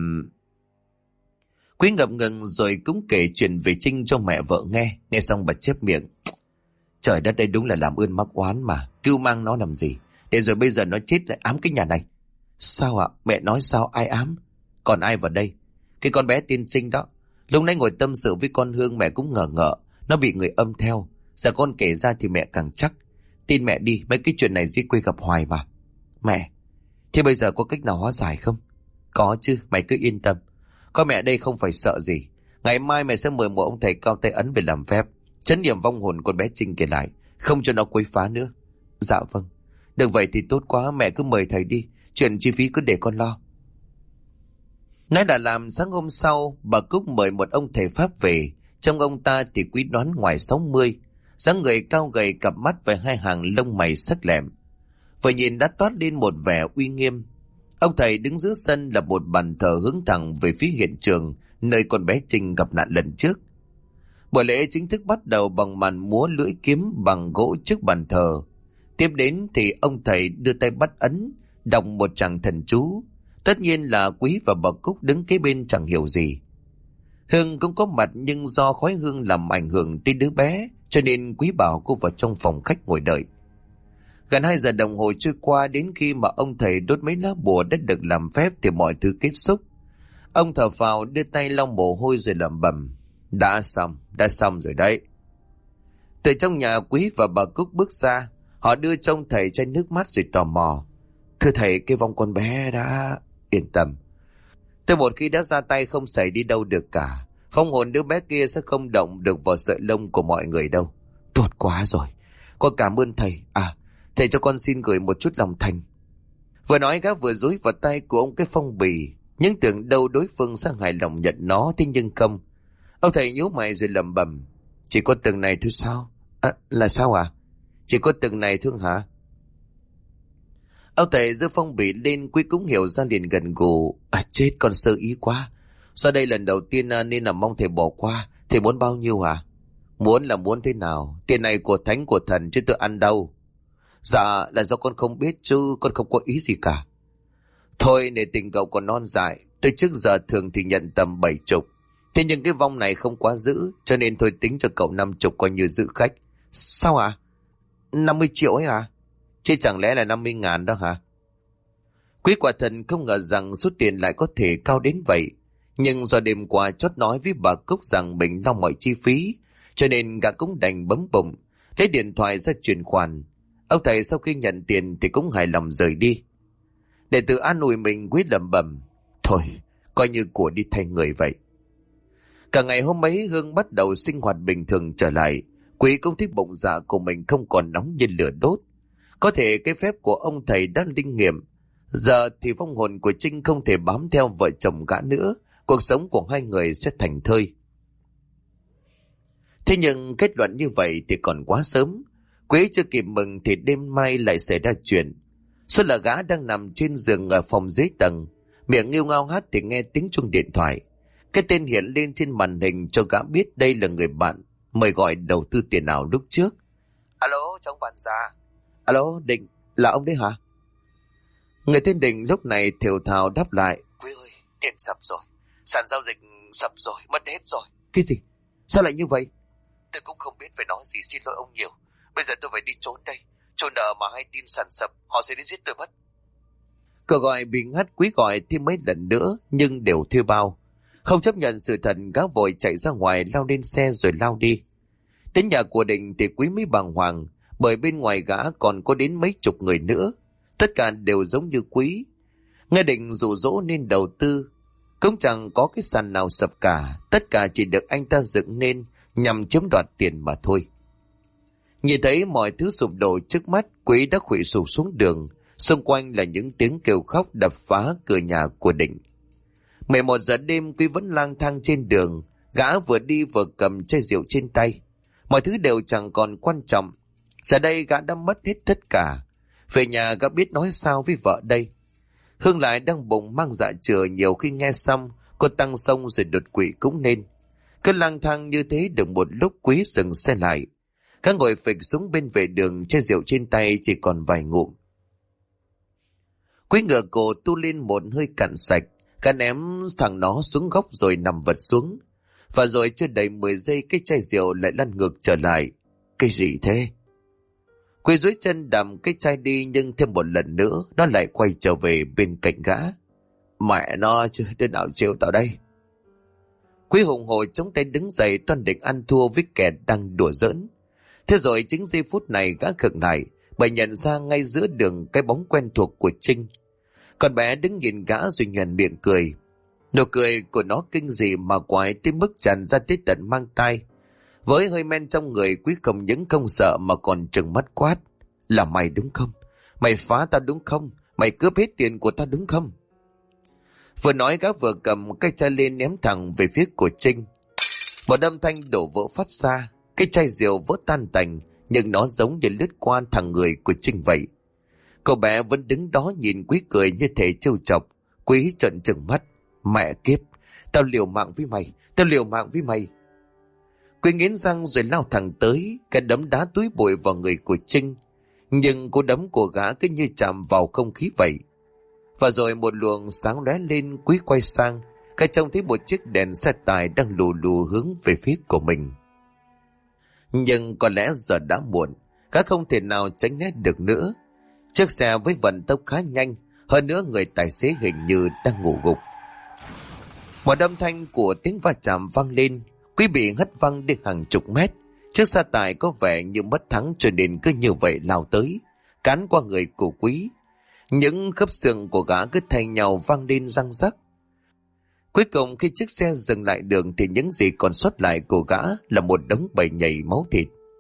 Quý ngập ngừng rồi cũng kể chuyện về Trinh cho mẹ vợ nghe. Nghe xong bà chép miệng. Trời đất, đây đúng là làm ơn mắc oán mà. Cưu mang nó làm gì? Để rồi bây giờ nó chết lại ám cái nhà này. Sao ạ? Mẹ nói sao? Ai ám? Còn ai vào đây? Cái con bé tên Trinh đó. Lúc nãy ngồi tâm sự với con Hương mẹ cũng ngờ ngợ. Nó bị người âm theo. Giờ con kể ra thì mẹ càng chắc. Tin mẹ đi, mấy cái chuyện này dưới quê gặp hoài mà. Mẹ, thế bây giờ có cách nào hóa giải không? Có chứ, mày cứ yên tâm. Có mẹ đây không phải sợ gì. Ngày mai mẹ sẽ mời một ông thầy cao tay ấn về làm phép, trấn niệm vong hồn con bé Trinh kể lại, không cho nó quấy phá nữa. Dạ vâng. Được vậy thì tốt quá, mẹ cứ mời thầy đi. Chuyện chi phí cứ để con lo. Nói là làm, sáng hôm sau bà Cúc mời một ông thầy Pháp về. Trong ông ta thì Quý đoán ngoài 60, dáng người cao gầy, cặp mắt với hai hàng lông mày sắc lẹm, vừa nhìn đã toát lên một vẻ uy nghiêm. Ông thầy đứng giữa sân là một bàn thờ hướng thẳng về phía hiện trường nơi con bé Trinh gặp nạn lần trước. Buổi lễ chính thức bắt đầu bằng màn múa lưỡi kiếm bằng gỗ trước bàn thờ. Tiếp đến thì ông thầy đưa tay bắt ấn, đọc một tràng thần chú. Tất nhiên là Quý và bà Cúc đứng kế bên chẳng hiểu gì. Hương cũng có mặt nhưng do khói hương làm ảnh hưởng tới đứa bé, cho nên Quý bảo cô vào trong phòng khách ngồi đợi. Gần 2 giờ đồng hồ trôi qua, đến khi mà ông thầy đốt mấy lá bùa đã được làm phép thì mọi thứ kết thúc. Ông thở phào đưa tay lau mồ hôi rồi lẩm bẩm. Đã xong rồi đấy. Từ trong nhà, Quý và bà Cúc bước ra. Họ đưa cho ông thầy chai nước mắt rồi tò mò. Thưa thầy, cái vong con bé đã... Yên tâm. Từ một khi đã ra tay không xảy đi đâu được cả. Phong hồn đứa bé kia sẽ không động được vào sợi lông của mọi người đâu. Tốt quá rồi. Con cảm ơn thầy. Thầy cho con xin gửi một chút lòng thành. Vừa nói gã vừa dúi vào tay của ông cái phong bì, nhưng tưởng đâu đối phương sẽ hài lòng nhận nó, thế nhưng không. Ông thầy nhíu mày rồi lẩm bẩm: Chỉ có từng này thôi sao? Là sao à? Chỉ có từng này thôi hả? Ông thầy giơ phong bì lên, Quý cũng hiểu ra liền gần gù. Chết, con sơ ý quá. Sau đây lần đầu tiên nên là mong thầy bỏ qua. Thầy muốn bao nhiêu hả? Muốn là muốn thế nào? Tiền này của thánh của thần chứ tôi ăn đâu. Dạ là do con không biết chứ con không có ý gì cả. Thôi nể tình cậu còn non dại, tôi trước giờ thường thì nhận tầm 70. Thế nhưng cái vong này không quá giữ, cho nên thôi tính cho cậu 50 coi như giữ khách. Sao ạ? 50 triệu ấy à? Chứ chẳng lẽ là 50.000 đó hả? Quý quả thần không ngờ rằng số tiền lại có thể cao đến vậy. Nhưng do đêm qua chót nói với bà Cúc rằng mình lo mọi chi phí, cho nên gã cũng đành bấm bụng, lấy điện thoại ra chuyển khoản. Ông thầy sau khi nhận tiền thì cũng hài lòng rời đi. Để tự an ủi mình, Quý lẩm bẩm: Thôi, coi như của đi thay người vậy. Cả ngày hôm ấy Hương bắt đầu sinh hoạt bình thường trở lại. Quý cũng thích bụng dạ của mình không còn nóng như lửa đốt. Có thể cái phép của ông thầy đã linh nghiệm. Giờ thì vong hồn của Trinh không thể bám theo vợ chồng gã nữa. Cuộc sống của hai người sẽ thành thơi. Thế nhưng kết luận như vậy thì còn quá sớm. Quý chưa kịp mừng thì đêm mai lại xảy ra chuyện. Xuân là gã đang nằm trên giường ở phòng dưới tầng, miệng nghêu ngao hát thì nghe tiếng chuông điện thoại. Cái tên hiện lên trên màn hình cho gã biết đây là người bạn mời gọi đầu tư tiền ảo lúc trước. Alo, cháu bạn già. Alo, Định, là ông đấy hả? Người tên Định lúc này thều thào đáp lại: Quý ơi, tiền sập rồi, sàn giao dịch sập rồi, mất hết rồi. Cái gì? Sao lại như vậy? Tôi cũng không biết phải nói gì, xin lỗi ông nhiều. Bây giờ tôi phải đi trốn đây. Trốn nợ mà hay tin sàn sập, họ sẽ đến giết tôi mất. Cậu gọi bị ngắt. Quý gọi thêm mấy lần nữa nhưng đều thuê bao. Không chấp nhận sự thật, gã vội chạy ra ngoài, lao lên xe rồi lao đi. Đến nhà của Định thì Quý mới bàng hoàng, bởi bên ngoài gã còn có đến mấy chục người nữa. Tất cả đều giống như Quý. Nghe Định dụ dỗ nên đầu tư. Cũng chẳng có cái sàn nào sập cả. Tất cả chỉ được anh ta dựng nên nhằm chiếm đoạt tiền mà thôi. Nhìn thấy mọi thứ sụp đổ trước mắt, Quý đã khuỵu sụp xuống đường. Xung quanh là những tiếng kêu khóc đập phá cửa nhà của Định. 11 giờ đêm Quý vẫn lang thang trên đường. Gã vừa đi vừa cầm chai rượu trên tay. Mọi thứ đều chẳng còn quan trọng. Giờ đây gã đã mất hết tất cả. Về nhà gã biết nói sao với vợ đây. Hương lại đang bụng mang dạ chửa, nhiều khi nghe xong cô tăng sông rồi đột quỵ cũng nên. Cứ lang thang như thế được một lúc, Quý dừng xe lại. Gã ngồi phịch xuống bên vệ đường, chai rượu trên tay chỉ còn vài ngụm. Quý ngửa cổ tu lên một hơi cạn sạch. Gã ném thằng nó xuống góc rồi nằm vật xuống. Và rồi chưa đầy 10 giây cái chai rượu lại lăn ngược trở lại. Cái gì thế? Quý duỗi chân đầm cái chai đi, nhưng thêm một lần nữa nó lại quay trở về bên cạnh gã. Mẹ nó chứ, đứa nào chịu tao đây? Quý hùng hổ chống tay đứng dậy, toan định ăn thua với kẻ đang đùa giỡn. Thế rồi chính giây phút này gã khựng lại, bởi nhận ra ngay giữa đường cái bóng quen thuộc của Trinh. Con bé đứng nhìn gã rồi nhoẻn miệng cười. Nụ cười của nó kinh dị mà quái tới mức tràn ra tới tận mang tai. Với hơi men trong người, Quý không những không sợ mà còn trừng mắt quát: Là mày đúng không? Mày phá tao đúng không? Mày cướp hết tiền của tao đúng không? Vừa nói gã vừa cầm cái chai lên ném thẳng về phía của Trinh. Một âm thanh đổ vỡ phát ra. Cái chai rượu vỡ tan tành, nhưng nó giống như lướt qua thẳng người của Trinh vậy. Cậu bé vẫn đứng đó nhìn Quý cười như thể trêu chọc. Quý trợn trừng mắt: Mẹ kiếp, tao liều mạng với mày, tao liều mạng với mày. Quý nghiến răng rồi lao thẳng tới, cái đấm đá túi bụi vào người của Trinh. Nhưng cú đấm của gã cứ như chạm vào không khí vậy. Và rồi một luồng sáng lóe lên, Quý quay sang, cái trông thấy một chiếc đèn xe tải đang lù lù hướng về phía của mình. Nhưng có lẽ giờ đã muộn, gã không thể nào tránh né được nữa. Chiếc xe với vận tốc khá nhanh, hơn nữa người tài xế hình như đang ngủ gục. Một âm thanh của tiếng va chạm vang lên, Quý bị hất văng đi hàng chục mét. Chiếc xe tải có vẻ như mất thắng cho nên cứ như vậy lao tới, cán qua người của Quý. Những khớp xương của gã cứ thay nhau vang lên răng rắc. Cuối cùng khi chiếc xe dừng lại đường thì những gì còn sót lại của gã là một đống bầy nhầy máu thịt.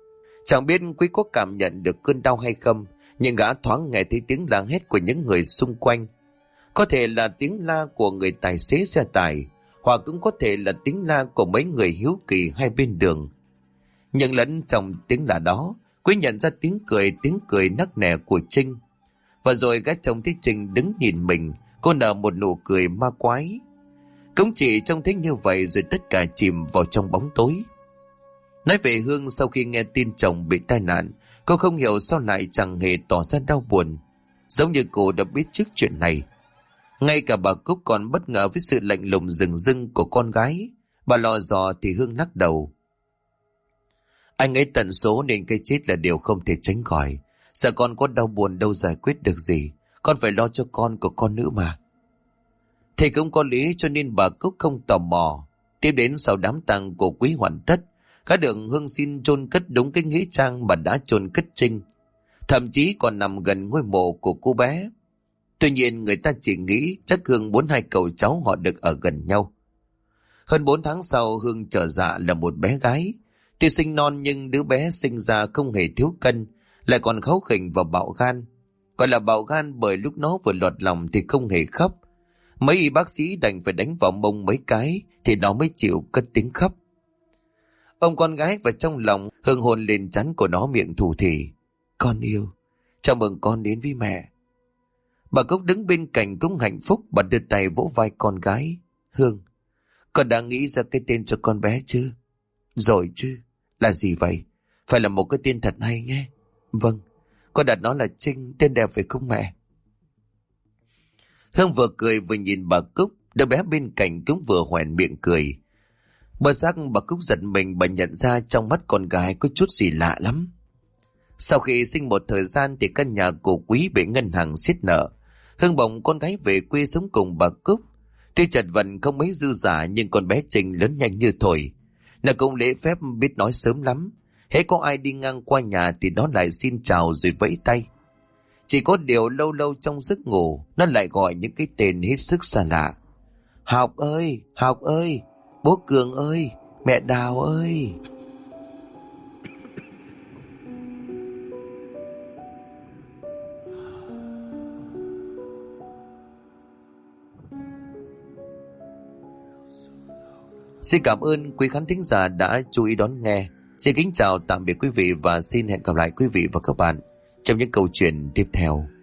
Chẳng biết quý có cảm nhận được cơn đau hay không, nhưng gã thoáng nghe thấy tiếng la hét của những người xung quanh. Có thể là tiếng la của người tài xế xe tải, hoặc cũng có thể là tiếng la của mấy người hiếu kỳ hai bên đường. Nhưng lẫn trong tiếng la đó, quý nhận ra tiếng cười nắc nẻ của Trinh. Và rồi gã trông thấy Trinh đứng nhìn mình, cô nở một nụ cười ma quái. Cũng chỉ trông thấy như vậy rồi tất cả chìm vào trong bóng tối. Nói về Hương, sau khi nghe tin chồng bị tai nạn, cô không hiểu sao lại chẳng hề tỏ ra đau buồn, giống như cô đã biết trước chuyện này. Ngay cả bà Cúc còn bất ngờ với sự lạnh lùng rừng rưng của con gái. Bà lò dò thì Hương lắc đầu. Anh ấy tận số nên cái chết là điều không thể tránh khỏi. Sợ con có đau buồn đâu giải quyết được gì. Con phải lo cho con của con nữa mà. Thì cũng có lý, cho nên bà Cúc không tò mò. Tiếp đến sau đám tang của Quý hoàn tất, gã được Hương xin chôn cất đúng cái nghĩa trang mà đã chôn cất Trinh, thậm chí còn nằm gần ngôi mộ của cô bé. Tuy nhiên người ta chỉ nghĩ chắc Hương muốn hai cậu cháu họ được ở gần nhau. Hơn 4 tháng sau, Hương trở dạ là một bé gái. Tuy sinh non nhưng đứa bé sinh ra không hề thiếu cân, lại còn kháu khỉnh và bạo gan. Gọi là bạo gan bởi lúc nó vừa lọt lòng thì không hề khóc. Mấy y bác sĩ đành phải đánh vào mông mấy cái thì nó mới chịu cất tiếng khóc. Ông con gái vào trong lòng, Hương hôn lên trán của nó, miệng thủ thỉ. Con yêu, chào mừng con đến với mẹ. Bà Cúc đứng bên cạnh cũng hạnh phúc, bà đưa tay vỗ vai con gái. Hương, con đã nghĩ ra cái tên cho con bé chưa? Rồi chứ, là gì vậy? Phải là một cái tên thật hay nhé. Vâng, con đặt nó là Trinh, tên đẹp phải không mẹ? Hương vừa cười vừa nhìn bà Cúc, đứa bé bên cạnh cũng vừa hoẻn miệng cười. Bơ giác bà Cúc giật mình, bà nhận ra trong mắt con gái có chút gì lạ lắm. Sau khi sinh một thời gian thì căn nhà của Quý bị ngân hàng siết nợ. Hương bồng con gái về quê sống cùng bà Cúc. Tuy chật vật không mấy dư giả nhưng con bé Trinh lớn nhanh như thổi. Nó cũng lễ phép biết nói sớm lắm. Hễ có ai đi ngang qua nhà thì nó lại xin chào rồi vẫy tay. Chỉ có điều lâu lâu trong giấc ngủ nó lại gọi những cái tên hết sức xa lạ. Học ơi, Học ơi, bố Cường ơi, mẹ Đào ơi. Xin cảm ơn quý khán thính giả đã chú ý đón nghe. Xin kính chào tạm biệt quý vị và xin hẹn gặp lại quý vị và các bạn trong những câu chuyện tiếp theo.